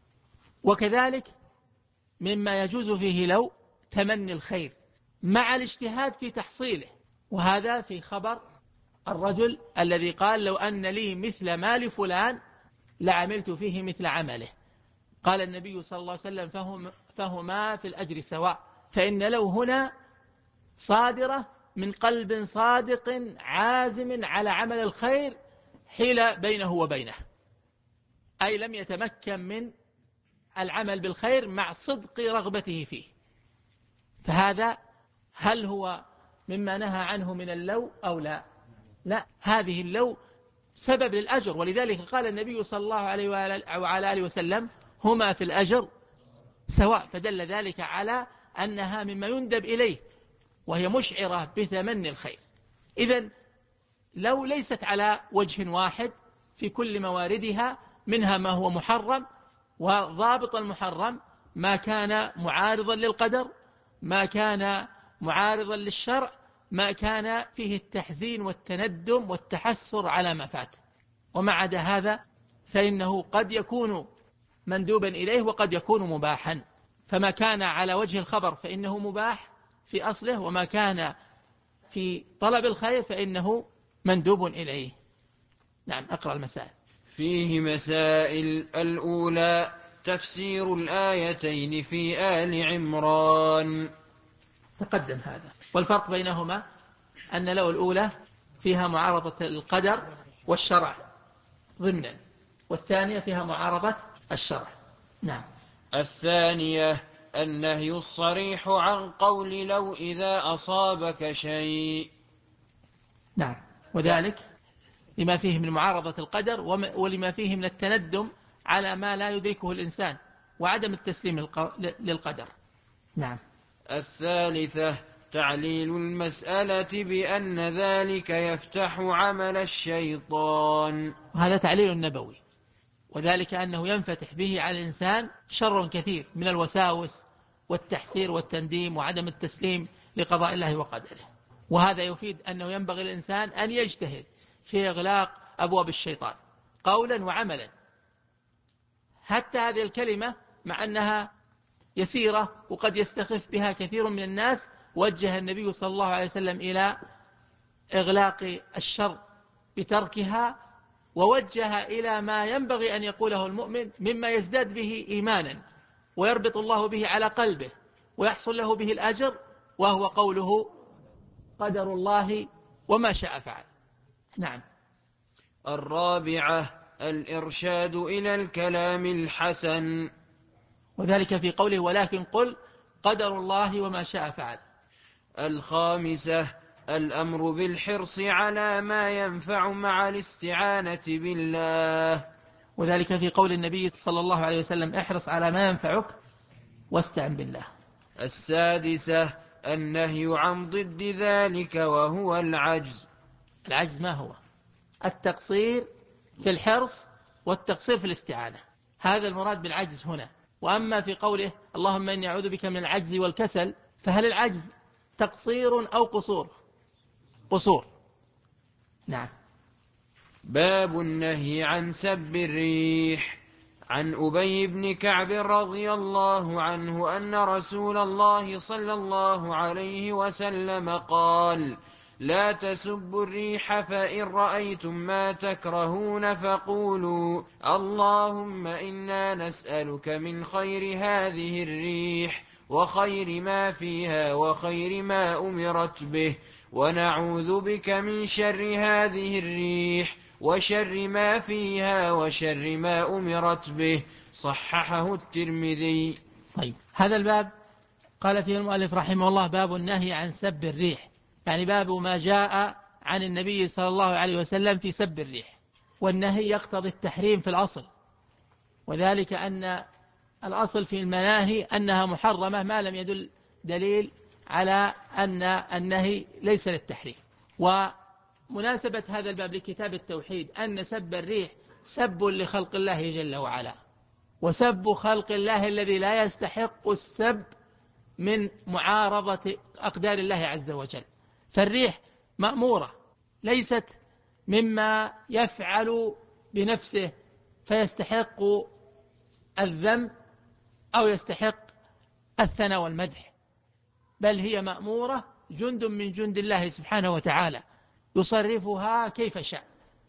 وكذلك مما يجوز فيه لو تمني الخير مع الاجتهاد في تحصيله، وهذا في خبر الرجل الذي قال لو أن لي مثل مال فلان لعملت فيه مثل عمله. قال النبي صلى الله عليه وسلم فهما في الأجر سواء. فإن لو هنا صادرة من قلب صادق عازم على عمل الخير حيل بينه وبينه، أي لم يتمكن من العمل بالخير مع صدق رغبته فيه، فهذا هل هو مما نهى عنه من اللو أو لا؟ لا، هذه اللو سبب للأجر، ولذلك قال النبي صلى الله عليه وعلى آله وسلم هما في الأجر سواء، فدل ذلك على أنها مما يندب إليه وهي مشعرة بتمني الخير. إذن لو ليست على وجه واحد في كل مواردها، منها ما هو محرم، وضابط المحرم ما كان معارضا للقدر، ما كان معارضا للشرع، ما كان فيه التحزين والتندم والتحسر على ما فات. وما عدا هذا فإنه قد يكون مندوبا إليه وقد يكون مباحا، فما كان على وجه الخبر فإنه مباح في أصله، وما كان في طلب الخير فإنه مندوب إليه. نعم، أقرأ المسائل. فيه مسائل. الأولى تفسير الآيتين في آل عمران، تقدم هذا. والفرق بينهما أن لو الأولى فيها معارضة القدر والشرع ضمنا، والثانية فيها معارضة الشرع. نعم. الثانية النهي الصريح عن قول لو إذا أصابك شيء. نعم، وذلك لما فيه من معارضة القدر ولما فيه من التندم على ما لا يدركه الإنسان وعدم التسليم للقدر. نعم. الثالثة تعليل المسألة بأن ذلك يفتح عمل الشيطان، وهذا تعليل نبوي، وذلك أنه ينفتح به على الإنسان شر كثير من الوساوس والتحسير والتنديم وعدم التسليم لقضاء الله وقدره. وهذا يفيد أنه ينبغي الإنسان أن يجتهد في إغلاق أبواب الشيطان قولا وعملا. حتى هذه الكلمة مع أنها يسيرة وقد يستخف بها كثير من الناس، وجه النبي صلى الله عليه وسلم إلى إغلاق الشر بتركها، ووجه إلى ما ينبغي أن يقوله المؤمن مما يزداد به إيمانا ويربط الله به على قلبه ويحصل له به الأجر، وهو قوله قدر الله وما شاء فعل. نعم. الرابعة الإرشاد إلى الكلام الحسن، وذلك في قوله ولكن قل قدر الله وما شاء فعل. الخامسة الأمر بالحرص على ما ينفع مع الاستعانة بالله، وذلك في قول النبي صلى الله عليه وسلم احرص على ما ينفعك واستعن بالله. السادسة النهي عن ضد ذلك وهو العجز. العجز ما هو؟ التقصير في الحرص والتقصير في الاستعانة، هذا المراد بالعجز هنا. وأما في قوله اللهم إني أعوذ بك من العجز والكسل، فهل العجز تقصير أو قصور؟ قصور. نعم. باب النهي عن سب الريح. عن أبي بن كعب رضي الله عنه أن رسول الله صلى الله عليه وسلم قال: لا تسبوا الريح، فإن رأيتم ما تكرهون فقولوا اللهم إنا نسألك من خير هذه الريح وخير ما فيها وخير ما أمرت به، ونعوذ بك من شر هذه الريح وشر ما فيها وشر ما أمرت به. صححه الترمذي. طيب، هذا الباب قال فيه المؤلف رحمه الله: باب النهي عن سب الريح، يعني باب ما جاء عن النبي صلى الله عليه وسلم في سب الريح. والنهي يقتضي التحريم في الأصل، وذلك أن الأصل في المناهي أنها محرمة ما لم يدل دليل على أن النهي ليس للتحريم. ومناسبة هذا الباب لكتاب التوحيد أن سب الريح سب لخلق الله جل وعلا، وسب خلق الله الذي لا يستحق السب من معارضة أقدار الله عز وجل. فالريح مأمورة، ليست مما يفعل بنفسه فيستحق الذم أو يستحق الثناء والمدح، بل هي مأمورة، جند من جند الله سبحانه وتعالى يصرفها كيف شاء،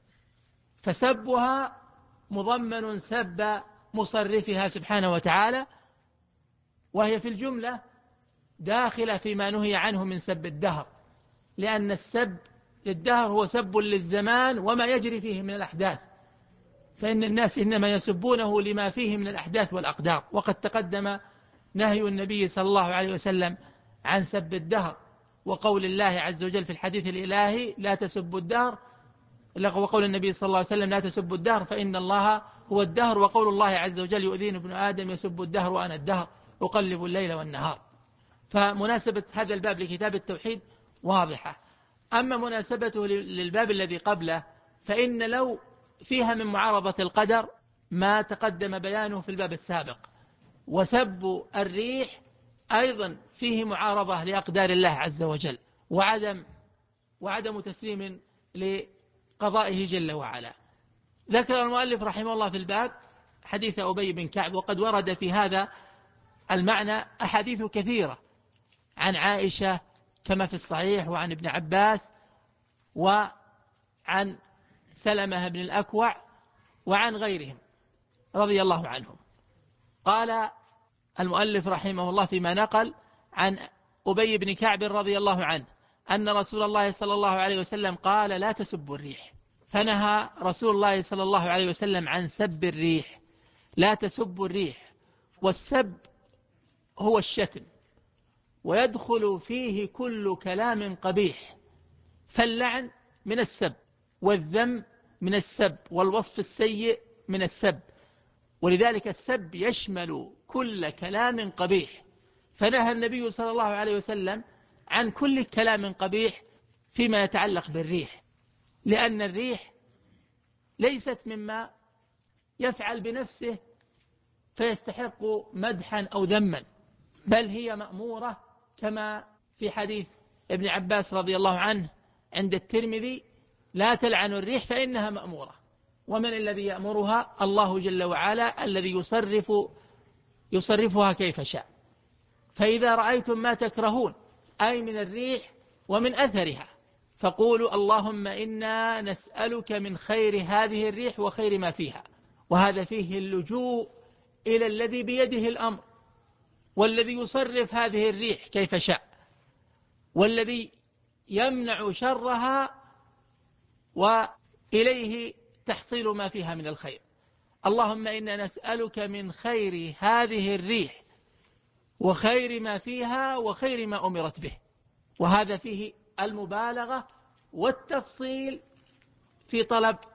فسبها مضمن سب مصرفها سبحانه وتعالى، وهي في الجملة داخلة فيما نهي عنه من سب الدهر، لأن السب للدهر هو سب للزمان وما يجري فيه من الأحداث، فإن الناس إنما يسبونه لما فيه من الأحداث والأقدار. وقد تقدم نهي النبي صلى الله عليه وسلم عن سب الدهر، وقول الله عز وجل في الحديث الإلهي لا تسبوا الدهر، وقول النبي صلى الله عليه وسلم لا تسبوا الدهر فإن الله هو الدهر، وقول الله عز وجل يؤذين ابن آدم يسب الدهر وأنا الدهر أقلب الليل والنهار. فمناسبة هذا الباب لكتاب التوحيد واضحة. أما مناسبته للباب الذي قبله فإن لو فيها من معارضة القدر ما تقدم بيانه في الباب السابق، وسب الريح أيضا فيه معارضة لأقدار الله عز وجل، وعدم تسليم لقضائه جل وعلا. ذكر المؤلف رحمه الله في الباب حديث أبي بن كعب، وقد ورد في هذا المعنى أحاديث كثيرة عن عائشة كما في الصحيح، وعن ابن عباس، وعن سلمة بن الأكوع، وعن غيرهم رضي الله عنهم. قال المؤلف رحمه الله فيما نقل عن أبي بن كعب رضي الله عنه أن رسول الله صلى الله عليه وسلم قال لا تسبوا الريح، فنهى رسول الله صلى الله عليه وسلم عن سب الريح. لا تسبوا الريح، والسب هو الشتم، ويدخل فيه كل كلام قبيح، فاللعن من السب، والذم من السب، والوصف السيء من السب، ولذلك السب يشمل كل كلام قبيح. فنهى النبي صلى الله عليه وسلم عن كل كلام قبيح فيما يتعلق بالريح، لأن الريح ليست مما يفعل بنفسه فيستحق مدحا أو ذما، بل هي مأمورة كما في حديث ابن عباس رضي الله عنه عند الترمذي: لا تلعنوا الريح فإنها مأمورة. ومن الذي يأمرها؟ الله جل وعلا الذي يصرفها كيف شاء. فإذا رأيتم ما تكرهون أي من الريح ومن أثرها فقولوا اللهم إنا نسألك من خير هذه الريح وخير ما فيها. وهذا فيه اللجوء إلى الذي بيده الأمر، والذي يصرف هذه الريح كيف شاء، والذي يمنع شرها وإليه تحصيل ما فيها من الخير. اللهم إنا نسألك من خير هذه الريح وخير ما فيها وخير ما أمرت به. وهذا فيه المبالغة والتفصيل في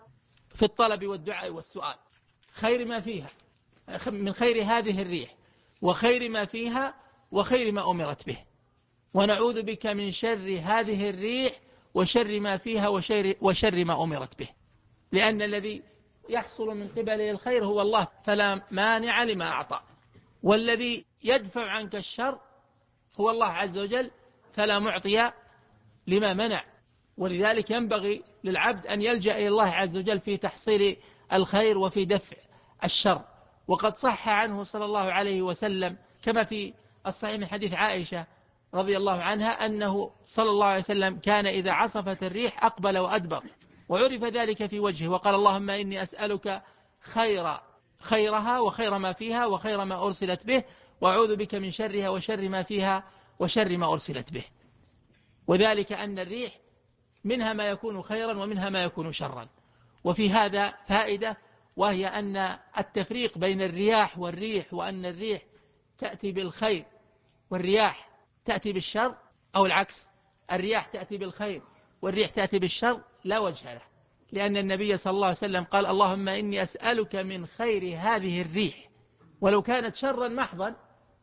الطلب والدعاء والسؤال. خير ما فيها من خير هذه الريح وخير ما فيها وخير ما أمرت به، ونعوذ بك من شر هذه الريح وشر ما فيها وشر ما أمرت به، لأن الذي يحصل من قبله الخير هو الله فلا مانع لما أعطى، والذي يدفع عنك الشر هو الله عز وجل فلا معطي لما منع. ولذلك ينبغي للعبد أن يلجأ إلى الله عز وجل في تحصيل الخير وفي دفع الشر. وقد صح عنه صلى الله عليه وسلم كما في الصحيح من حديث عائشة رضي الله عنها أنه صلى الله عليه وسلم كان إذا عصفت الريح أقبل وأدبر، وعرف ذلك في وجهه، وقال اللهم إني أسألك خيرها وخير ما فيها وخير ما أرسلت به، وأعوذ بك من شرها وشر ما فيها وشر ما أرسلت به. وذلك أن الريح منها ما يكون خيرا ومنها ما يكون شرا. وفي هذا فائدة، وهي أن التفريق بين الرياح والريح، وأن الريح تأتي بالخير والرياح تأتي بالشر، أو العكس، الرياح تأتي بالخير والريح تأتي بالشر، لا وجه له، لأن النبي صلى الله عليه وسلم قال اللهم إني أسألك من خير هذه الريح، ولو كانت شرا محضا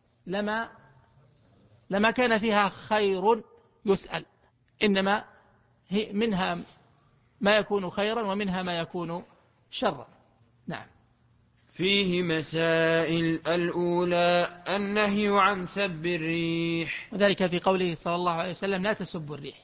لما كان فيها خير يسأل، إنما منها ما يكون خيرا ومنها ما يكون شرا. نعم. فيه مسائل. الأولى النهي عن سب الريح، وذلك في قوله صلى الله عليه وسلم لا تسبوا الريح.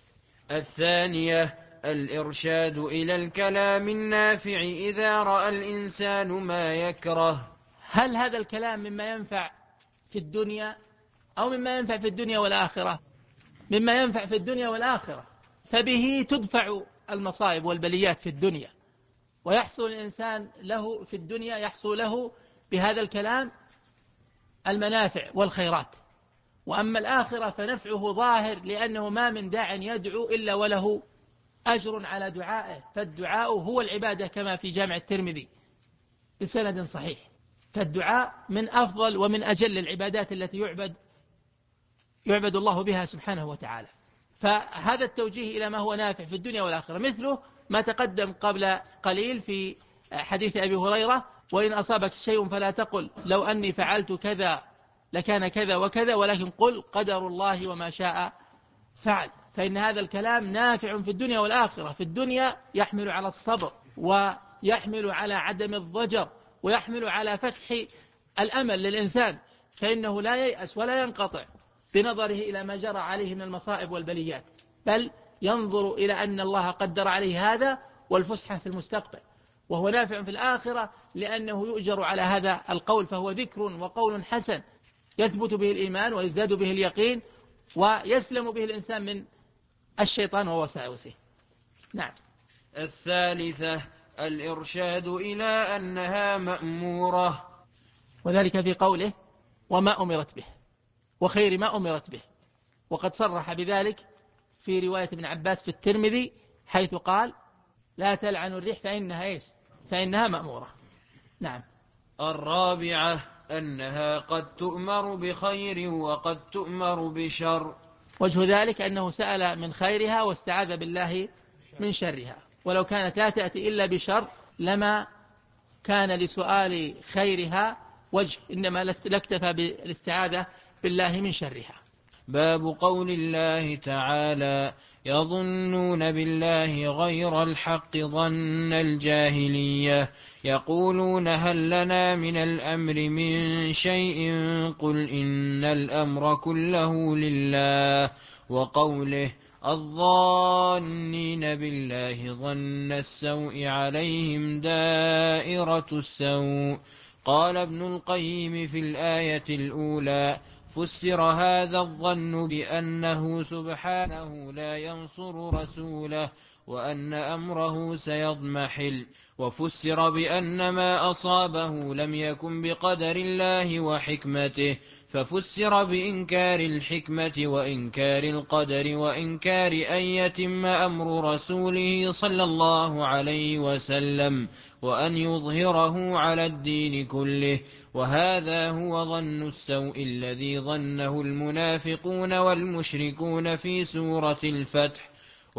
الثانية الإرشاد إلى الكلام النافع إذا رأى الإنسان ما يكره. هل هذا الكلام مما ينفع في الدنيا أو مما ينفع في الدنيا والآخرة؟ مما ينفع في الدنيا والآخرة، فبه تدفع المصائب والبليات في الدنيا، ويحصل الإنسان له في الدنيا، يحصل له بهذا الكلام المنافع والخيرات. وأما الآخرة فنفعه ظاهر، لأنه ما من داع يدعو إلا وله أجر على دعائه، فالدعاء هو العبادة كما في جامع الترمذي بسند صحيح. فالدعاء من أفضل ومن أجل العبادات التي يعبد الله بها سبحانه وتعالى. فهذا التوجيه إلى ما هو نافع في الدنيا والآخرة، مثله ما تقدم قبل قليل في حديث أبي هريرة وإن أصابك شيء فلا تقل لو أني فعلت كذا لكان كذا وكذا، ولكن قل قدر الله وما شاء فعل. فإن هذا الكلام نافع في الدنيا والآخرة. في الدنيا يحمل على الصبر، ويحمل على عدم الضجر، ويحمل على فتح الأمل للإنسان، فإنه لا ييأس ولا ينقطع بنظره إلى ما جرى عليه من المصائب والبليات، بل ينظر إلى أن الله قدر عليه هذا والفسحة في المستقبل. وهو نافع في الآخرة لأنه يؤجر على هذا القول، فهو ذكر وقول حسن يثبت به الإيمان ويزداد به اليقين، ويسلم به الإنسان من الشيطان ووساوسه. نعم. الثالثة الإرشاد إلى أنها مأمورة، وذلك في قوله وما أمرت به وخير ما أمرت به، وقد صرح بذلك في رواية ابن عباس في الترمذي حيث قال لا تلعنوا الريح فإنها مأمورة. نعم. الرابعة أنها قد تؤمر بخير وقد تؤمر بشر. وجه ذلك أنه سأل من خيرها واستعاذ بالله من شرها، ولو كانت لا تأتي إلا بشر لما كان لسؤال خيرها وجه، إنما لاكتفى بالاستعاذة بالله من شرها. باب قول الله تعالى يظنون بالله غير الحق ظن الجاهلية يقولون هل لنا من الأمر من شيء قل إن الأمر كله لله. وقوله الظانين بالله ظن السوء عليهم دائرة السوء. قال ابن القيم في الآية الأولى فسر هذا الظن بأنه سبحانه لا ينصر رسوله وأن أمره سيضمحل، وفسر بأن ما أصابه لم يكن بقدر الله وحكمته، ففسر بإنكار الحكمة وإنكار القدر وإنكار أن يتم أمر رسوله صلى الله عليه وسلم وأن يظهره على الدين كله. وهذا هو ظن السوء الذي ظنه المنافقون والمشركون في سورة الفتح.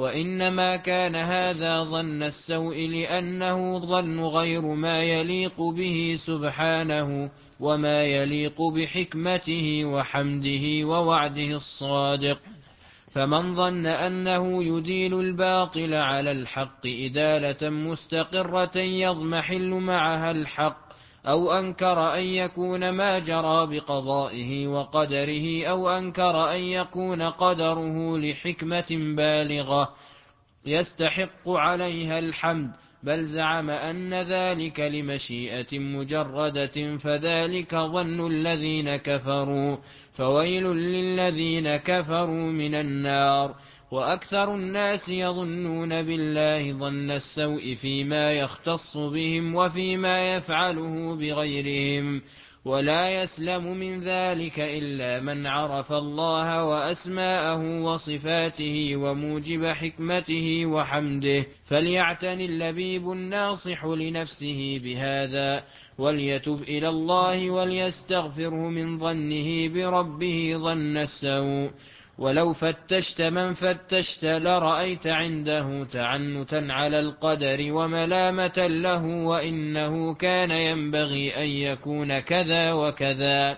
وإنما كان هذا ظن السوء لأنه ظن غير ما يليق به سبحانه وما يليق بحكمته وحمده ووعده الصادق. فمن ظن أنه يديل الباطل على الحق إدالة مستقرة يضمحل معها الحق، أو أنكر أن يكون ما جرى بقضائه وقدره، أو أنكر أن يكون قدره لحكمة بالغة يستحق عليها الحمد، بل زعم أن ذلك لمشيئة مجردة، فذلك ظن الذين كفروا، فويل للذين كفروا من النار. وأكثر الناس يظنون بالله ظن السوء فيما يختص بهم وفيما يفعله بغيرهم، ولا يسلم من ذلك إلا من عرف الله وأسماءه وصفاته وموجب حكمته وحمده. فليعتني اللبيب الناصح لنفسه بهذا، وليتب إلى الله وليستغفره من ظنه بربه ظن السوء. ولو فتشت من فتشت لرأيت عنده تعنتا على القدر وملامة له، وإنه كان ينبغي أن يكون كذا وكذا،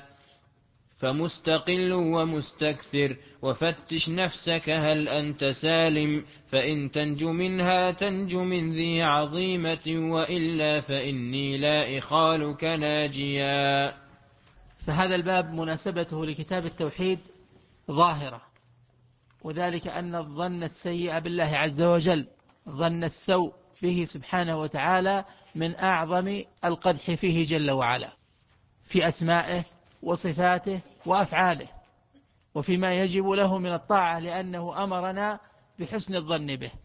فمستقل ومستكثر. وفتش نفسك هل أنت سالم، فإن تنج منها تنج من ذي عظيمة، وإلا فإني لا إخالك ناجيا. فهذا الباب مناسبته لكتاب التوحيد ظاهرة، وذلك أن الظن السيء بالله عز وجل، ظن السوء به سبحانه وتعالى، من أعظم القدح فيه جل وعلا في أسمائه وصفاته وأفعاله، وفيما يجب له من الطاعة، لأنه أمرنا بحسن الظن به.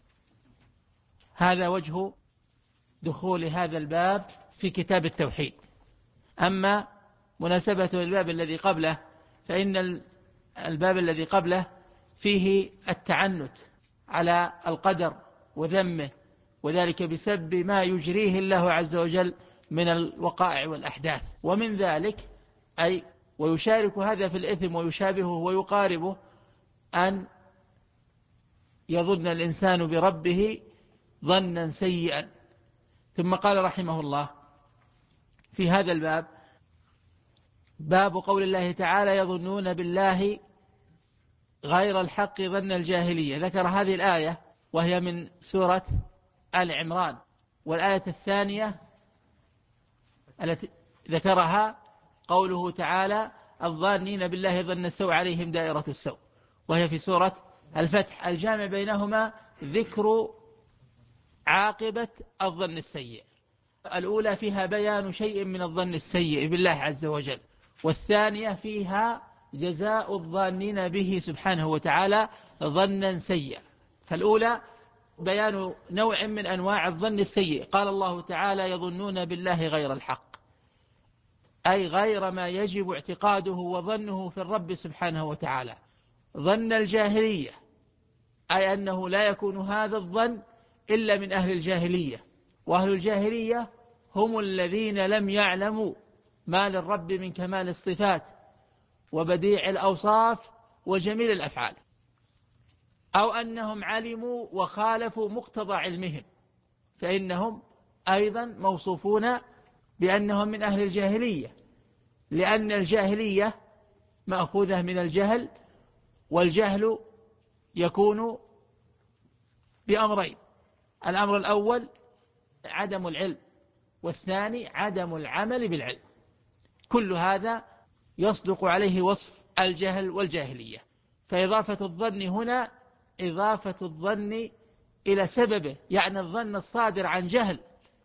هذا وجه دخول هذا الباب في كتاب التوحيد. أما مناسبته للباب الذي قبله، فإن الباب الذي قبله فيه التعنت على القدر وذمه، وذلك بسبب ما يجريه الله عز وجل من الوقائع والأحداث. ومن ذلك أي ويشارك هذا في الإثم ويشابهه ويقاربه أن يظن الإنسان بربه ظنا سيئا. ثم قال رحمه الله في هذا الباب: باب قول الله تعالى: يظنون بالله غير الحق ظن الجاهلية. ذكر هذه الآية وهي من سورة آل عمران، والآية الثانية التي ذكرها قوله تعالى: الظانين بالله ظن السوء عليهم دائرة السوء، وهي في سورة الفتح. الجامع بينهما ذكر عاقبة الظن السيء. الأولى فيها بيان شيء من الظن السيء بالله عز وجل، والثانية فيها جزاء الظانين به سبحانه وتعالى ظنا سيئا. فالأولى بيان نوع من أنواع الظن السيء. قال الله تعالى: يظنون بالله غير الحق، أي غير ما يجب اعتقاده وظنه في الرب سبحانه وتعالى. ظن الجاهلية، أي أنه لا يكون هذا الظن إلا من أهل الجاهلية، وأهل الجاهلية هم الذين لم يعلموا ما للرب من كمال الصفات وبديع الأوصاف وجميل الأفعال، أو أنهم علموا وخالفوا مقتضى علمهم، فإنهم أيضا موصوفون بأنهم من أهل الجاهلية، لأن الجاهلية مأخوذة من الجهل، والجهل يكون بأمرين: الأمر الأول عدم العلم، والثاني عدم العمل بالعلم. كل هذا يصدق عليه وصف الجهل والجاهلية. فإضافة الظن هنا إضافة الظن إلى سببه، يعني الظن الصادر عن جهل،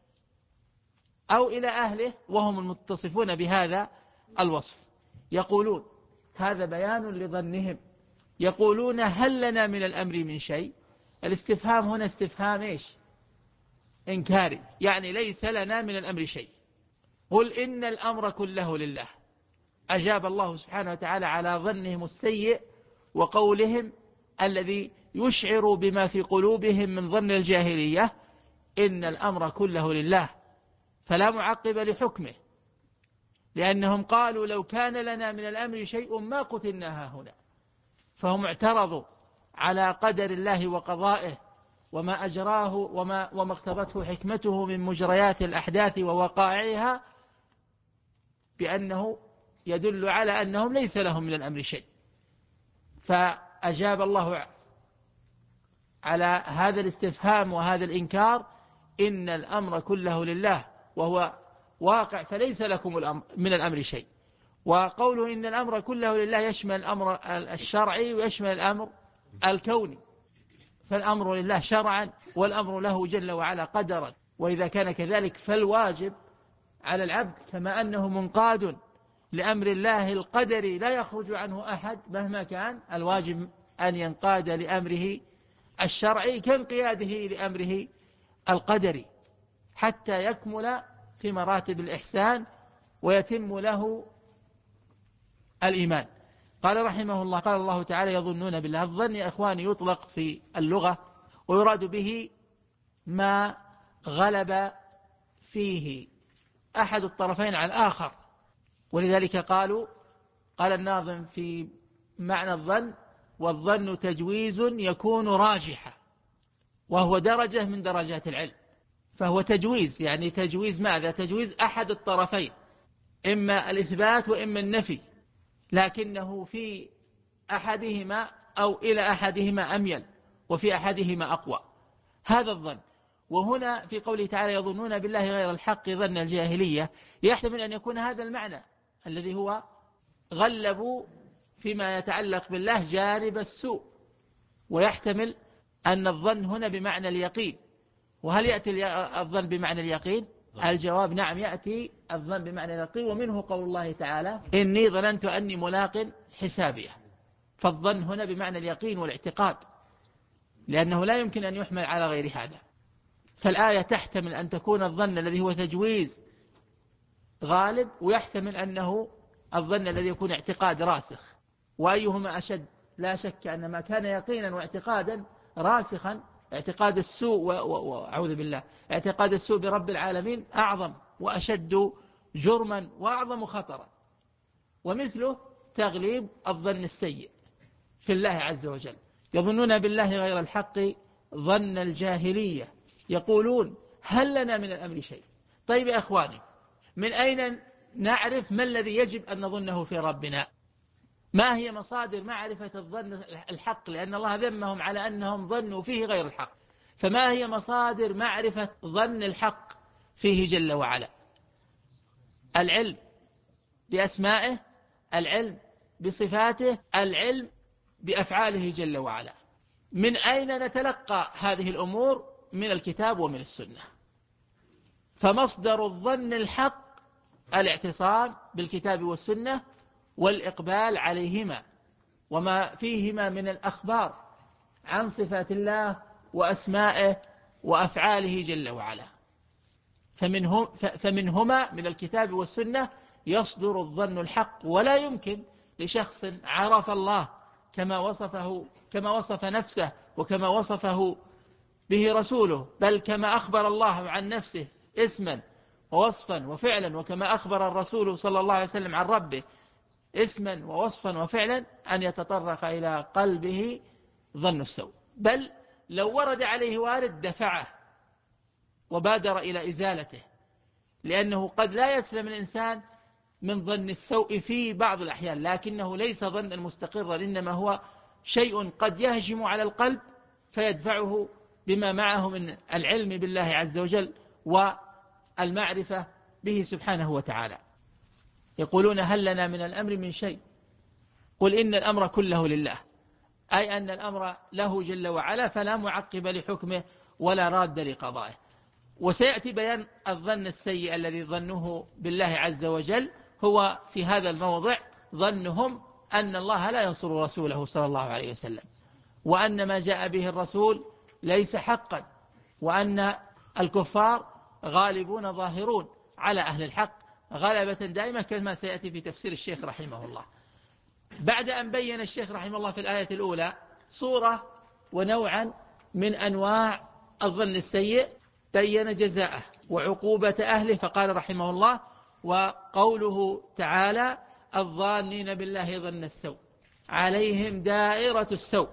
أو إلى أهله وهم المتصفون بهذا الوصف. يقولون هذا بيان لظنهم، يقولون: هل لنا من الأمر من شيء؟ الاستفهام هنا استفهام إيش؟ إنكاري، يعني ليس لنا من الأمر شيء. قل إن الأمر كله لله. أجاب الله سبحانه وتعالى على ظنهم السيء وقولهم الذي يشعر بما في قلوبهم من ظن الجاهلية: إن الأمر كله لله، فلا معقب لحكمه، لأنهم قالوا: لو كان لنا من الأمر شيء ما قتلناها هنا. فهم اعترضوا على قدر الله وقضائه وما أجراه وما اقتضته حكمته من مجريات الأحداث ووقائعها بأنه يدل على أنهم ليس لهم من الأمر شيء. فأجاب الله على هذا الاستفهام وهذا الإنكار: إن الأمر كله لله، وهو واقع، فليس لكم من الأمر شيء. وقوله إن الأمر كله لله يشمل الأمر الشرعي ويشمل الأمر الكوني، فالأمر لله شرعا والأمر له جل وعلا قدرا. وإذا كان كذلك فالواجب على العبد كما أنه منقاد لأمر الله القدري لا يخرج عنه أحد مهما كان، الواجب أن ينقاد لأمره الشرعي كانقياده لأمره القدري حتى يكمل في مراتب الإحسان ويتم له الإيمان. قال رحمه الله: قال الله تعالى: يظنون بالله. الظن يا إخواني يطلق في اللغة ويراد به ما غلب فيه أحد الطرفين على الآخر. ولذلك قال الناظم في معنى الظن: والظن تجويز يكون راجحا، وهو درجة من درجات العلم. فهو تجويز، يعني تجويز ماذا؟ تجويز أحد الطرفين، إما الإثبات وإما النفي، لكنه في أحدهما أو إلى أحدهما أميل وفي أحدهما أقوى. هذا الظن. وهنا في قوله تعالى: يظنون بالله غير الحق ظن الجاهلية، يحتمل أن يكون هذا المعنى الذي هو غلبوا فيما يتعلق بالله جانب السوء، ويحتمل أن الظن هنا بمعنى اليقين. وهل يأتي الظن بمعنى اليقين؟ الجواب: نعم، يأتي الظن بمعنى اليقين. ومنه قول الله تعالى: إني ظننت أني ملاق حسابيه. فالظن هنا بمعنى اليقين والاعتقاد، لأنه لا يمكن أن يحمل على غير هذا. فالآية تحتمل أن تكون الظن الذي هو تجويز غالب، ويحتمل أنه الظن الذي يكون اعتقاد راسخ. وأيهما أشد؟ لا شك أن ما كان يقينا واعتقادا راسخا، اعتقاد السوء وأعوذ بالله اعتقاد السوء برب العالمين أعظم وأشد جرما وأعظم خطرا. ومثله تغليب الظن السيء في الله عز وجل. يظنون بالله غير الحق ظن الجاهلية، يقولون: هل لنا من الأمر شيء؟ طيب يا أخواني، من أين نعرف ما الذي يجب أن نظنه في ربنا؟ ما هي مصادر معرفة الظن الحق؟ لأن الله ذمهم على أنهم ظنوا فيه غير الحق. فما هي مصادر معرفة ظن الحق فيه جل وعلا؟ العلم بأسمائه، العلم بصفاته، العلم بأفعاله جل وعلا. من أين نتلقى هذه الأمور؟ من الكتاب ومن السنة. فمصدر الظن الحق الاعتصام بالكتاب والسنة والإقبال عليهما وما فيهما من الأخبار عن صفات الله وأسمائه وأفعاله جل وعلا. فمنهما من الكتاب والسنة يصدر الظن الحق. ولا يمكن لشخص عرف الله كما وصف نفسه وكما وصفه به رسوله، بل كما أخبر الله عن نفسه اسما ووصفا وفعلا، وكما أخبر الرسول صلى الله عليه وسلم عن ربه اسما ووصفا وفعلا، أن يتطرق إلى قلبه ظن السوء. بل لو ورد عليه وارد دفعه وبادر إلى إزالته، لأنه قد لا يسلم الإنسان من ظن السوء في بعض الأحيان، لكنه ليس ظنا مستقرا، إنما هو شيء قد يهجم على القلب فيدفعه بما معه من العلم بالله عز وجل والمعرفة به سبحانه وتعالى. يقولون: هل لنا من الأمر من شيء؟ قل إن الأمر كله لله، أي أن الأمر له جل وعلا، فلا معقب لحكمه ولا راد لقضائه. وسيأتي بيان الظن السيء الذي ظنوه بالله عز وجل. هو في هذا الموضع ظنهم أن الله لا ينصر رسوله صلى الله عليه وسلم، وأن ما جاء به الرسول ليس حقا، وأن الكفار غالبون ظاهرون على أهل الحق غلبة دائمة، كما سيأتي في تفسير الشيخ رحمه الله. بعد أن بين الشيخ رحمه الله في الآية الأولى صورة ونوعا من أنواع الظن السيء، بين جزاءه وعقوبة أهله، فقال رحمه الله: وقوله تعالى: الظانين بالله ظن السوء عليهم دائرة السوء.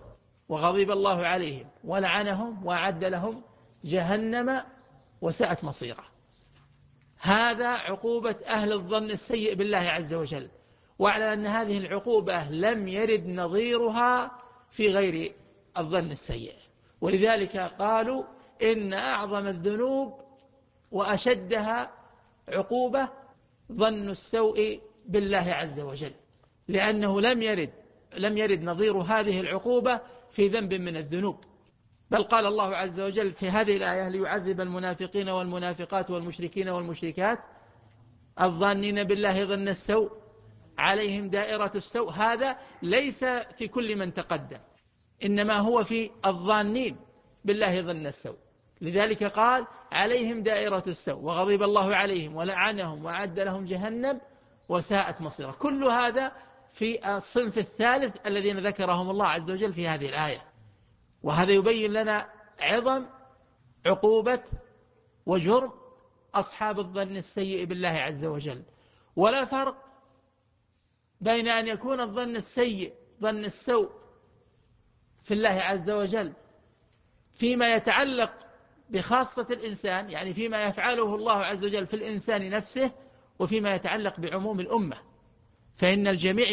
وغضب الله عليهم ولعنهم وأعد لهم جهنم وساءت مصيرا. هذا عقوبة أهل الظن السيء بالله عز وجل. واعلم أن هذه العقوبة لم يرد نظيرها في غير الظن السيء، ولذلك قالوا إن أعظم الذنوب وأشدها عقوبة ظن السوء بالله عز وجل، لأنه لم يرد نظير هذه العقوبة في ذنب من الذنوب. بل قال الله عز وجل في هذه الآية: ليعذب المنافقين والمنافقات والمشركين والمشركات الظانين بالله ظن السوء عليهم دائرة السوء. هذا ليس في كل من تقدم، إنما هو في الظانين بالله ظن السوء. لذلك قال عليهم دائرة السوء وغضب الله عليهم ولعنهم وأعد لهم جهنم وساءت مصيرا. كل هذا في الصنف الثالث الذين ذكرهم الله عز وجل في هذه الآية. وهذا يبين لنا عظم عقوبة وجرم أصحاب الظن السيء بالله عز وجل. ولا فرق بين أن يكون الظن السيء ظن السوء في الله عز وجل فيما يتعلق بخاصة الإنسان، يعني فيما يفعله الله عز وجل في الإنسان نفسه، وفيما يتعلق بعموم الأمة، فإن الجميع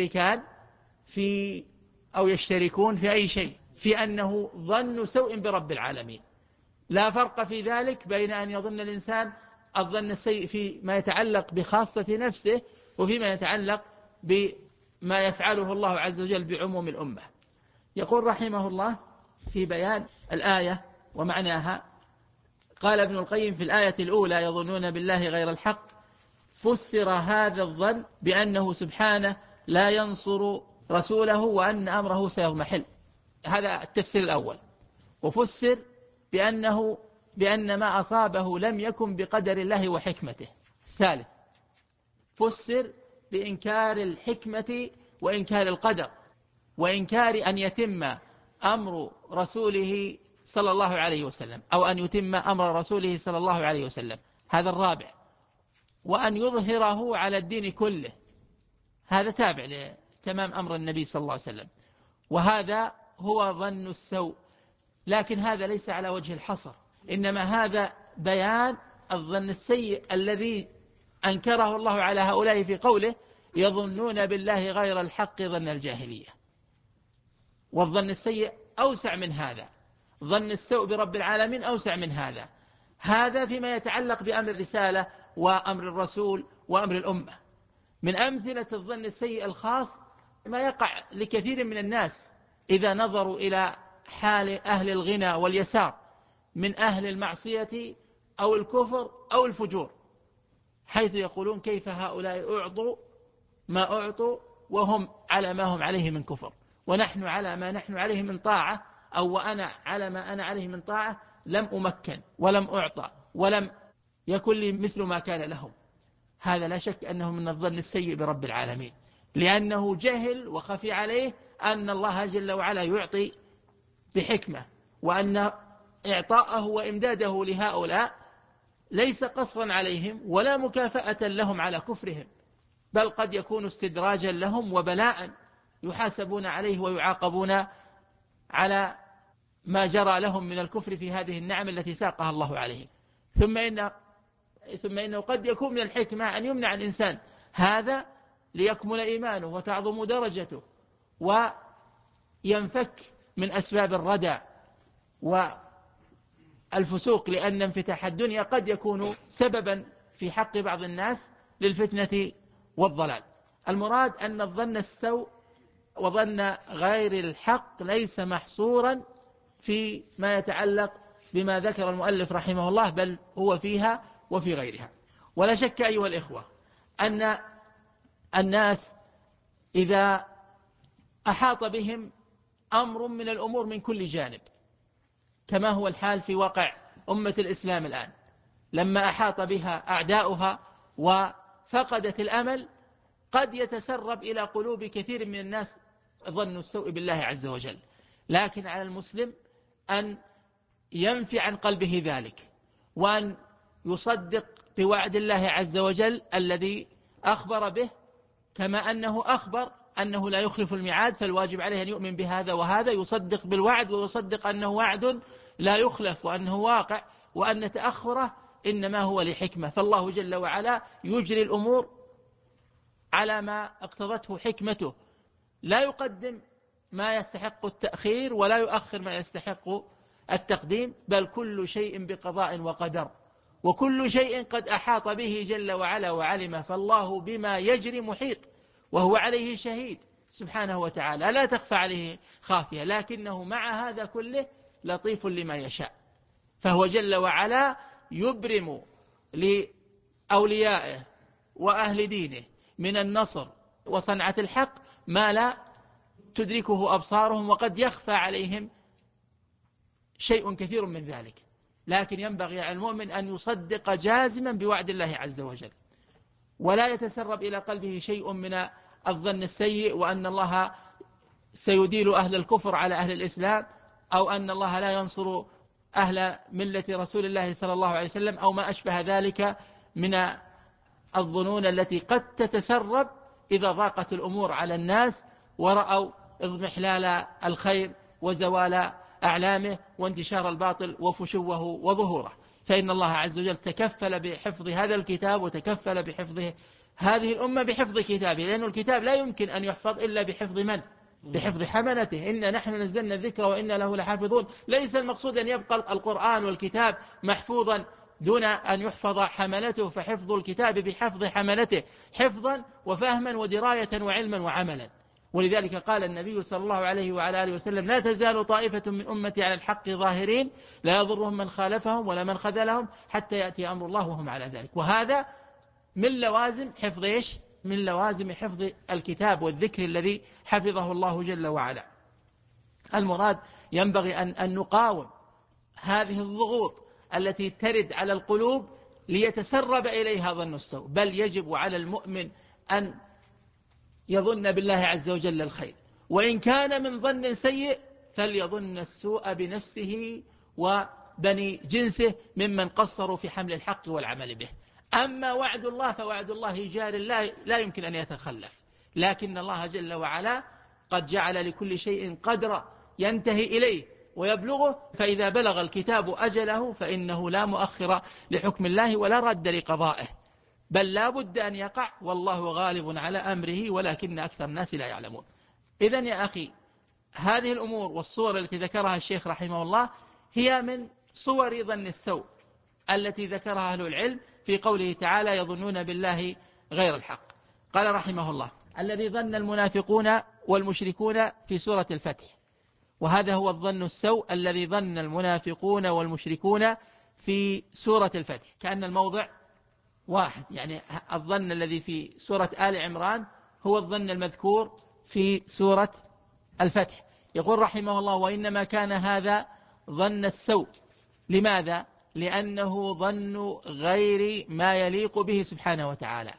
يشتركون في أي شيء، في أنه ظن سوء برب العالمين. لا فرق في ذلك بين أن يظن الإنسان الظن السيء فيما يتعلق بخاصة نفسه وفيما يتعلق بما يفعله الله عز وجل بعموم الأمة. يقول رحمه الله في بيان الآية ومعناها: قال ابن القيم في الآية الأولى: يظنون بالله غير الحق، فسر هذا الظن بأنه سبحانه لا ينصر رسوله وأن أمره سيضمحل. هذا التفسير الأول. وفسر بأن ما أصابه لم يكن بقدر الله وحكمته. ثالث، فسر بإنكار الحكمة وإنكار القدر، وإنكار أن يتم أمر رسوله صلى الله عليه وسلم، أو أن يتم أمر رسوله صلى الله عليه وسلم. هذا الرابع. وأن يظهره على الدين كله، هذا تابع لتمام أمر النبي صلى الله عليه وسلم. وهذا هو ظن السوء، لكن هذا ليس على وجه الحصر، إنما هذا بيان الظن السيء الذي أنكره الله على هؤلاء في قوله: يظنون بالله غير الحق ظن الجاهلية. والظن السيء أوسع من هذا، ظن السوء برب العالمين أوسع من هذا. هذا فيما يتعلق بأمر الرسالة وأمر الرسول وأمر الأمة. من أمثلة الظن السيء الخاص ما يقع لكثير من الناس إذا نظروا إلى حال أهل الغنى واليسار من أهل المعصية أو الكفر أو الفجور، حيث يقولون: كيف هؤلاء أعطوا ما أعطوا وهم على ما هم عليه من كفر، ونحن على ما نحن عليه من طاعة، أو وأنا على ما أنا عليه من طاعة لم أمكن ولم أعطى ولم يكن لي مثل ما كان لهم. هذا لا شك أنه من الظن السيء برب العالمين، لأنه جهل وخفي عليه أن الله جل وعلا يعطي بحكمة، وأن إعطاءه وإمداده لهؤلاء ليس قصرا عليهم ولا مكافأة لهم على كفرهم، بل قد يكون استدراجا لهم وبلاء يحاسبون عليه ويعاقبون على ما جرى لهم من الكفر في هذه النعم التي ساقها الله عليهم. ثم إنه قد يكون من الحكمة أن يمنع الإنسان هذا ليكمل إيمانه وتعظم درجته وينفك من أسباب الردى والفسوق، لأن انفتاح الدنيا قد يكون سببا في حق بعض الناس للفتنة والضلال. المراد أن الظن السوء وظن غير الحق ليس محصورا في ما يتعلق بما ذكر المؤلف رحمه الله، بل هو فيها وفي غيرها. ولا شك أيها الإخوة أن الناس إذا أحاط بهم أمر من الأمور من كل جانب، كما هو الحال في واقع أمة الإسلام الآن، لما أحاط بها أعداؤها وفقدت الأمل، قد يتسرب إلى قلوب كثير من الناس ظن السوء بالله عز وجل. لكن على المسلم أن ينفي عن قلبه ذلك، وأن يصدق بوعد الله عز وجل الذي أخبر به، كما أنه أخبر أنه لا يخلف الميعاد، فالواجب عليه أن يؤمن بهذا وهذا، يصدق بالوعد ويصدق أنه وعد لا يخلف وأنه واقع، وأن تأخره إنما هو لحكمة. فالله جل وعلا يجري الأمور على ما اقتضته حكمته، لا يقدم ما يستحق التأخير ولا يؤخر ما يستحق التقديم، بل كل شيء بقضاء وقدر، وكل شيء قد أحاط به جل وعلا وعلم. فالله بما يجري محيط، وهو عليه شهيد سبحانه وتعالى، لا تخفى عليه خافية، لكنه مع هذا كله لطيف لما يشاء. فهو جل وعلا يبرم لأوليائه وأهل دينه من النصر وصنعة الحق ما لا تدركه أبصارهم، وقد يخفى عليهم شيء كثير من ذلك، لكن ينبغي على المؤمن أن يصدق جازما بوعد الله عز وجل، ولا يتسرب إلى قلبه شيء من الظن السيء، وأن الله سيديل أهل الكفر على أهل الإسلام، أو أن الله لا ينصر أهل ملة رسول الله صلى الله عليه وسلم، أو ما أشبه ذلك من الظنون التي قد تتسرب إذا ضاقت الأمور على الناس ورأوا اضمحلال الخير وزوال أعلامه وانتشار الباطل وفشوه وظهوره. فإن الله عز وجل تكفل بحفظ هذا الكتاب، وتكفل بحفظه هذه الأمة بحفظ كتابه، لأن الكتاب لا يمكن أن يحفظ إلا بحفظ من؟ بحفظ حملته. إنا نحن نزلنا الذكر وإنا له لحافظون. ليس المقصود أن يبقى القرآن والكتاب محفوظا دون أن يحفظ حملته، فحفظ الكتاب بحفظ حملته حفظا وفهما ودراية وعلما وعملا. ولذلك قال النبي صلى الله عليه وعلى آله وسلم: لا تزال طائفة من أمتي على الحق ظاهرين لا يضرهم من خالفهم ولا من خذلهم حتى يأتي أمر الله وهم على ذلك. وهذا من لوازم حفظ إيش؟ من لوازم حفظ الكتاب والذكر الذي حفظه الله جل وعلا. المراد ينبغي أن نقاوم هذه الضغوط التي ترد على القلوب ليتسرب إليها ظن السوء، بل يجب على المؤمن أن يظن بالله عز وجل الخير، وإن كان من ظن سيء فليظن السوء بنفسه وبني جنسه ممن قصروا في حمل الحق والعمل به. أما وعد الله فوعد الله جار لا يمكن أن يتخلف، لكن الله جل وعلا قد جعل لكل شيء قدرا ينتهي إليه ويبلغه، فإذا بلغ الكتاب أجله فإنه لا مؤخر لحكم الله ولا رد لقضائه، بل لا بد أن يقع، والله غالب على أمره ولكن أكثر الناس لا يعلمون. إذن يا أخي، هذه الأمور والصور التي ذكرها الشيخ رحمه الله هي من صور ظن السوء التي ذكرها أهل العلم في قوله تعالى: يظنون بالله غير الحق. قال رحمه الله: الذي ظن المنافقون والمشركون في سورة الفتح. وهذا هو الظن السوء الذي ظن المنافقون والمشركون في سورة الفتح، كأن الموضع واحد، يعني الظن الذي في سورة آل عمران هو الظن المذكور في سورة الفتح. يقول رحمه الله: وإنما كان هذا ظن السوء. لماذا؟ لأنه ظن غير ما يليق به سبحانه وتعالى.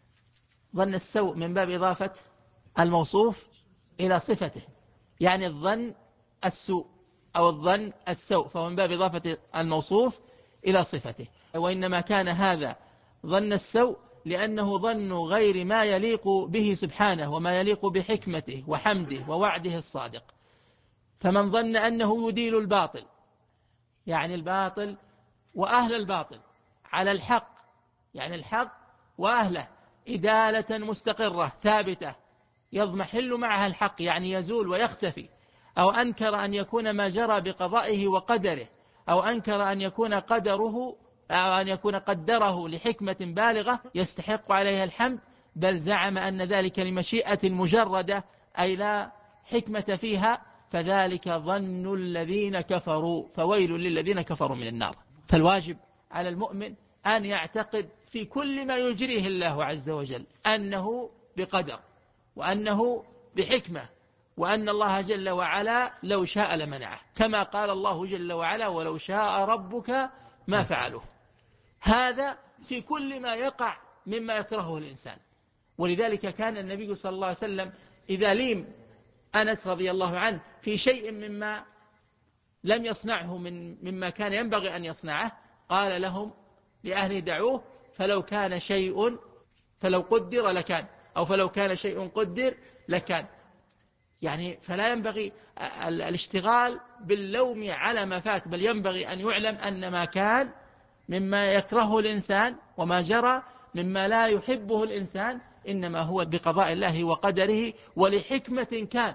ظن السوء من باب إضافة الموصوف إلى صفته، يعني الظن السوء أو الظن السوء، فهو من باب إضافة الموصوف إلى صفته. وإنما كان هذا ظن السوء لأنه ظن غير ما يليق به سبحانه وما يليق بحكمته وحمده ووعده الصادق. فمن ظن أنه يديل الباطل، يعني الباطل وأهل الباطل، على الحق، يعني الحق وأهله إدالة مستقرة ثابتة يضمحل معها الحق، يعني يزول ويختفي، أو أنكر أن يكون ما جرى بقضائه وقدره، أو أنكر أن يكون قدره أو أن يكون قدره لحكمة بالغة يستحق عليها الحمد، بل زعم أن ذلك لمشيئة مجردة أي لا حكمة فيها، فذلك ظن الذين كفروا، فويل للذين كفروا من النار. فالواجب على المؤمن أن يعتقد في كل ما يجريه الله عز وجل أنه بقدر، وأنه بحكمة، وأن الله جل وعلا لو شاء لمنعه، كما قال الله جل وعلا: ولو شاء ربك ما فعلوه. هذا في كل ما يقع مما يكرهه الإنسان. ولذلك كان النبي صلى الله عليه وسلم إذا ليم أنس رضي الله عنه في شيء مما لم يصنعه مما كان ينبغي أن يصنعه، قال لهم لأهله: دعوه، فلو كان شيء فلو قدر لكان، أو فلو كان شيء قدر لكان. يعني فلا ينبغي الاشتغال باللوم على ما فات، بل ينبغي أن يعلم أن ما كان مما يكرهه الإنسان وما جرى مما لا يحبه الإنسان إنما هو بقضاء الله وقدره، ولحكمة كان،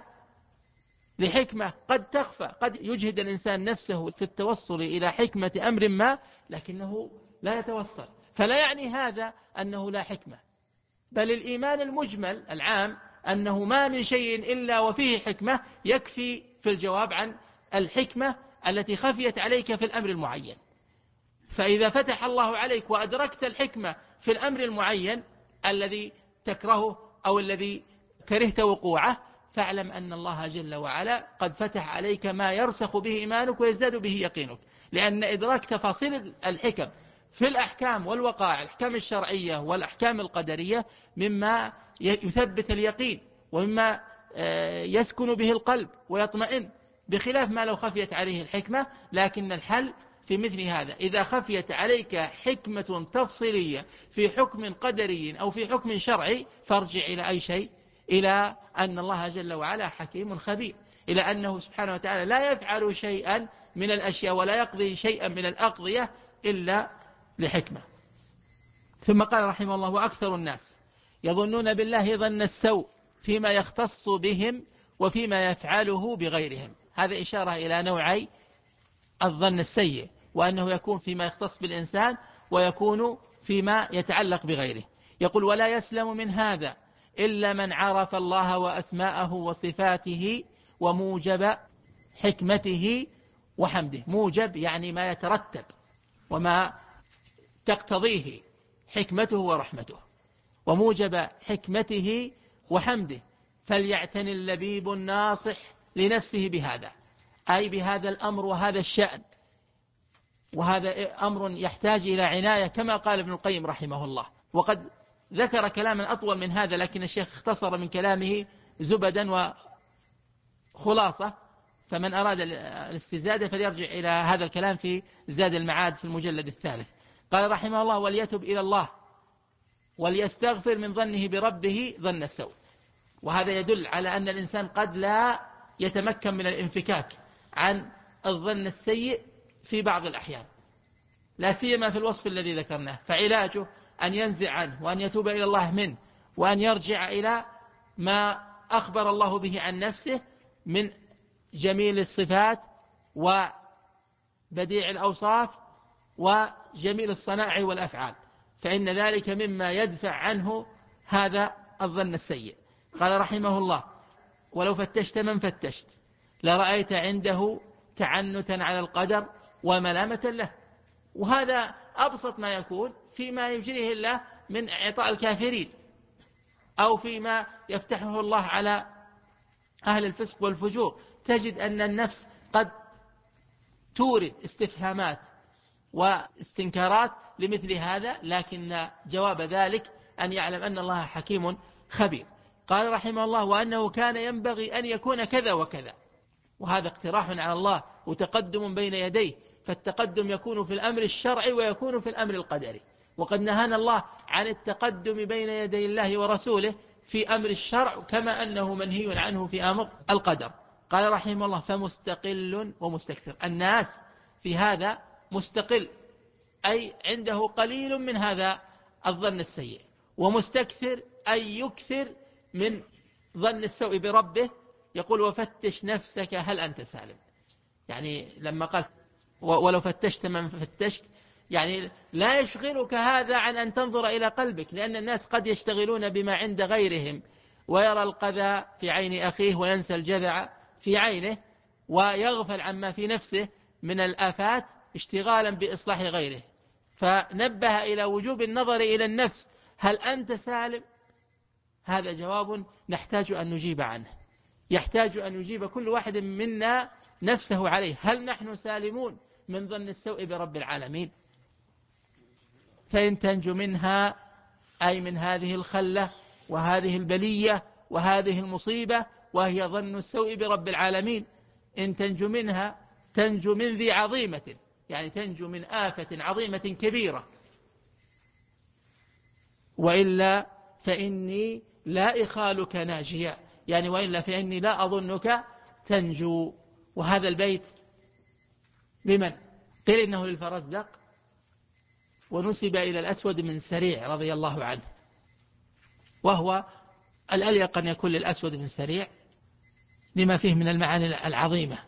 لحكمة قد تخفى، قد يجهد الإنسان نفسه في التوصل إلى حكمة أمر ما لكنه لا يتوصل، فلا يعني هذا أنه لا حكمة، بل الإيمان المجمل العام أنه ما من شيء إلا وفيه حكمة يكفي في الجواب عن الحكمة التي خفيت عليك في الأمر المعين. فإذا فتح الله عليك وأدركت الحكمة في الأمر المعين الذي تكرهه أو الذي كرهت وقوعه، فاعلم أن الله جل وعلا قد فتح عليك ما يرسخ به إيمانك ويزداد به يقينك، لأن إدراك تفاصيل الحكم في الأحكام والوقائع، الأحكام الشرعية والأحكام القدرية، مما يثبت اليقين ومما يسكن به القلب ويطمئن، بخلاف ما لو خفيت عليه الحكمة. لكن الحل في مثل هذا إذا خفيت عليك حكمة تفصيلية في حكم قدري أو في حكم شرعي، فارجع إلى أي شيء؟ إلى أن الله جل وعلا حكيم خبير، إلى أنه سبحانه وتعالى لا يفعل شيئا من الأشياء ولا يقضي شيئا من الأقضية إلا لحكمة. ثم قال رحمه الله: وأكثر الناس يظنون بالله ظن السوء فيما يختص بهم وفيما يفعله بغيرهم. هذا إشارة إلى نوعي الظن السيء، وأنه يكون فيما يختص بالإنسان ويكون فيما يتعلق بغيره. يقول: ولا يسلم من هذا إلا من عرف الله وأسماءه وصفاته وموجب حكمته وحمده. موجب يعني ما يترتب وما تقتضيه حكمته ورحمته، وموجب حكمته وحمده. فليعتني اللبيب الناصح لنفسه بهذا، أي بهذا الأمر وهذا الشأن، وهذا أمر يحتاج إلى عناية كما قال ابن القيم رحمه الله. وقد ذكر كلاما أطول من هذا، لكن الشيخ اختصر من كلامه زبدا وخلاصة، فمن أراد الاستزادة فليرجع إلى هذا الكلام في زاد المعاد في المجلد الثالث. قال رحمه الله: وليتب إلى الله وليستغفر من ظنه بربه ظن السوء. وهذا يدل على أن الإنسان قد لا يتمكن من الانفكاك عن الظن السيء في بعض الأحيان، لا سيما في الوصف الذي ذكرناه، فعلاجه أن ينزع عنه وأن يتوب إلى الله منه، وأن يرجع إلى ما أخبر الله به عن نفسه من جميل الصفات وبديع الأوصاف وجميل الصنائع والأفعال، فإن ذلك مما يدفع عنه هذا الظن السيء. قال رحمه الله: ولو فتشت من فتشت لرأيت عنده تعنتا على القدر وملامة له. وهذا أبسط ما يكون فيما يجريه الله من إعطاء الكافرين، أو فيما يفتحه الله على أهل الفسق والفجور. تجد أن النفس قد تورد استفهامات واستنكارات لمثل هذا، لكن جواب ذلك أن يعلم أن الله حكيم خبير. قال رحمه الله: وأنه كان ينبغي أن يكون كذا وكذا. وهذا اقتراح على الله وتقدم بين يديه، فالتقدم يكون في الأمر الشرعي ويكون في الأمر القدري، وقد نهانا الله عن التقدم بين يدي الله ورسوله في أمر الشرع كما أنه منهي عنه في أمر القدر. قال رحمه الله: فمستقل ومستكثر. الناس في هذا مستقل، أي عنده قليل من هذا الظن السيء، ومستكثر أي يكثر من ظن السوء بربه. يقول: وفتش نفسك هل أنت سالم. يعني لما قال ولو فتشت من فتشت، يعني لا يشغلك هذا عن أن تنظر إلى قلبك، لأن الناس قد يشتغلون بما عند غيرهم، ويرى القذى في عين أخيه وينسى الجذع في عينه، ويغفل عما في نفسه من الآفات اشتغالا بإصلاح غيره. فنبه إلى وجوب النظر إلى النفس: هل أنت سالم؟ هذا جواب نحتاج أن نجيب عنه، يحتاج أن يجيب كل واحد منا نفسه عليه. هل نحن سالمون من ظن السوء برب العالمين؟ فإن تنجو منها، أي من هذه الخلة وهذه البلية وهذه المصيبة وهي ظن السوء برب العالمين، إن تنجو منها تنجو من ذي عظيمة، يعني تنجو من آفة عظيمة كبيرة، وإلا فإني لا إخالك ناجيا، يعني وإلا فإني لا أظنك تنجو. وهذا البيت لمن؟ قيل إنه للفرزدق، ونسب إلى الأسود من سريع رضي الله عنه، وهو الأليق أن يكون للأسود من سريع لما فيه من المعاني العظيمة.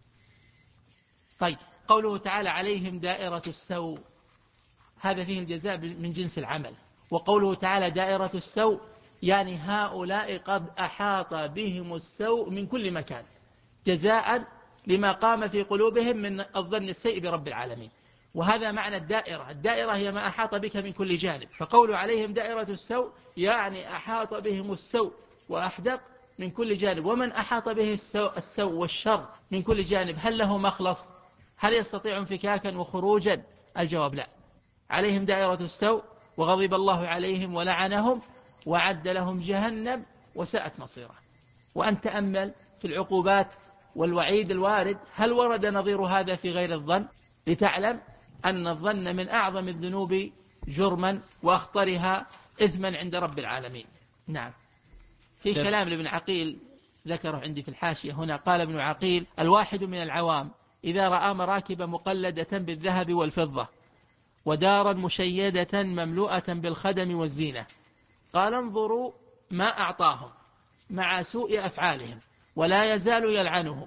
طيب، قوله تعالى عليهم دائرة السوء، هذا فيه الجزاء من جنس العمل. وقوله تعالى دائرة السوء يعني هؤلاء قد أحاط بهم السوء من كل مكان، جزاء لما قام في قلوبهم من الظن السيء برب العالمين. وهذا معنى الدائرة. الدائرة هي ما أحاط بك من كل جانب، فقول عليهم دائرة السوء يعني أحاط بهم السوء وأحدق من كل جانب. ومن أحاط به السوء والشر من كل جانب هل له مخلص؟ هل يستطيع انفكاكا وخروجا؟ الجواب لا. عليهم دائرة السوء وغضب الله عليهم ولعنهم وعد لهم جهنم وساءت مصيره. وأن تأمل في العقوبات والوعيد الوارد، هل ورد نظير هذا في غير الظن؟ لتعلم أن الظن من أعظم الذنوب جرما وأخطرها إثما عند رب العالمين. نعم. في كلام لابن عقيل ذكره عندي في الحاشية هنا، قال ابن عقيل الواحد من العوام إذا رأى مراكب مقلدة بالذهب والفضة ودارا مشيدة مملوءة بالخدم والزينة قال انظروا ما أعطاهم مع سوء أفعالهم، ولا يزال يلعنهم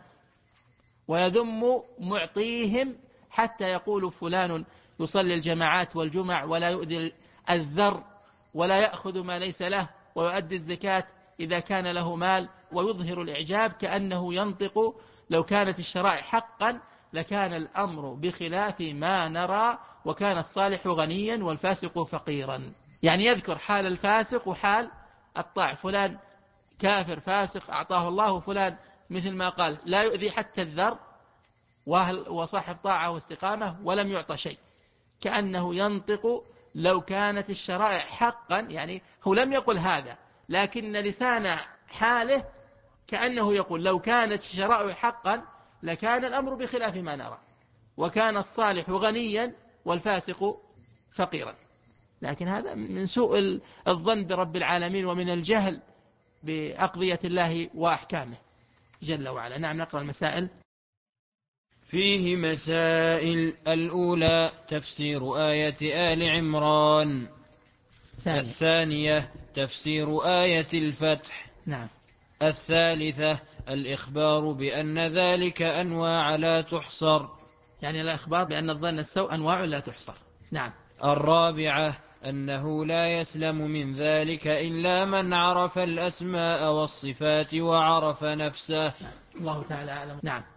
ويذم معطيهم حتى يقول فلان يصلي الجماعات والجمع ولا يؤذي الذر ولا يأخذ ما ليس له ويؤدي الزكاة إذا كان له مال، ويظهر الإعجاب كأنه ينطق لو كانت الشرائع حقا لكان الأمر بخلاف ما نرى وكان الصالح غنيا والفاسق فقيرا. يعني يذكر حال الفاسق وحال الطاع، فلان كافر فاسق أعطاه الله، فلان مثل ما قال لا يؤذي حتى الذر وصاحب طاعة واستقامة ولم يعطى شيء، كأنه ينطق لو كانت الشرائع حقا. يعني هو لم يقل هذا، لكن لسان حاله كأنه يقول لو كانت الشرائع حقا لكان الأمر بخلاف ما نرى وكان الصالح غنيا والفاسق فقيرا. لكن هذا من سوء الظن برب العالمين ومن الجهل بأقضية الله وأحكامه جل وعلا. نعم، نقرأ المسائل. فيه مسائل. الأولى تفسير آية آل عمران. الثانية تفسير آية الفتح. نعم. الثالثة الإخبار بأن ذلك أنواع لا تحصر، يعني الإخبار بأن الظن السوء أنواع لا تحصر. نعم. الرابعة أنه لا يسلم من ذلك إلا من عرف الأسماء والصفات وعرف نفسه. الله تعالى أعلم. نعم.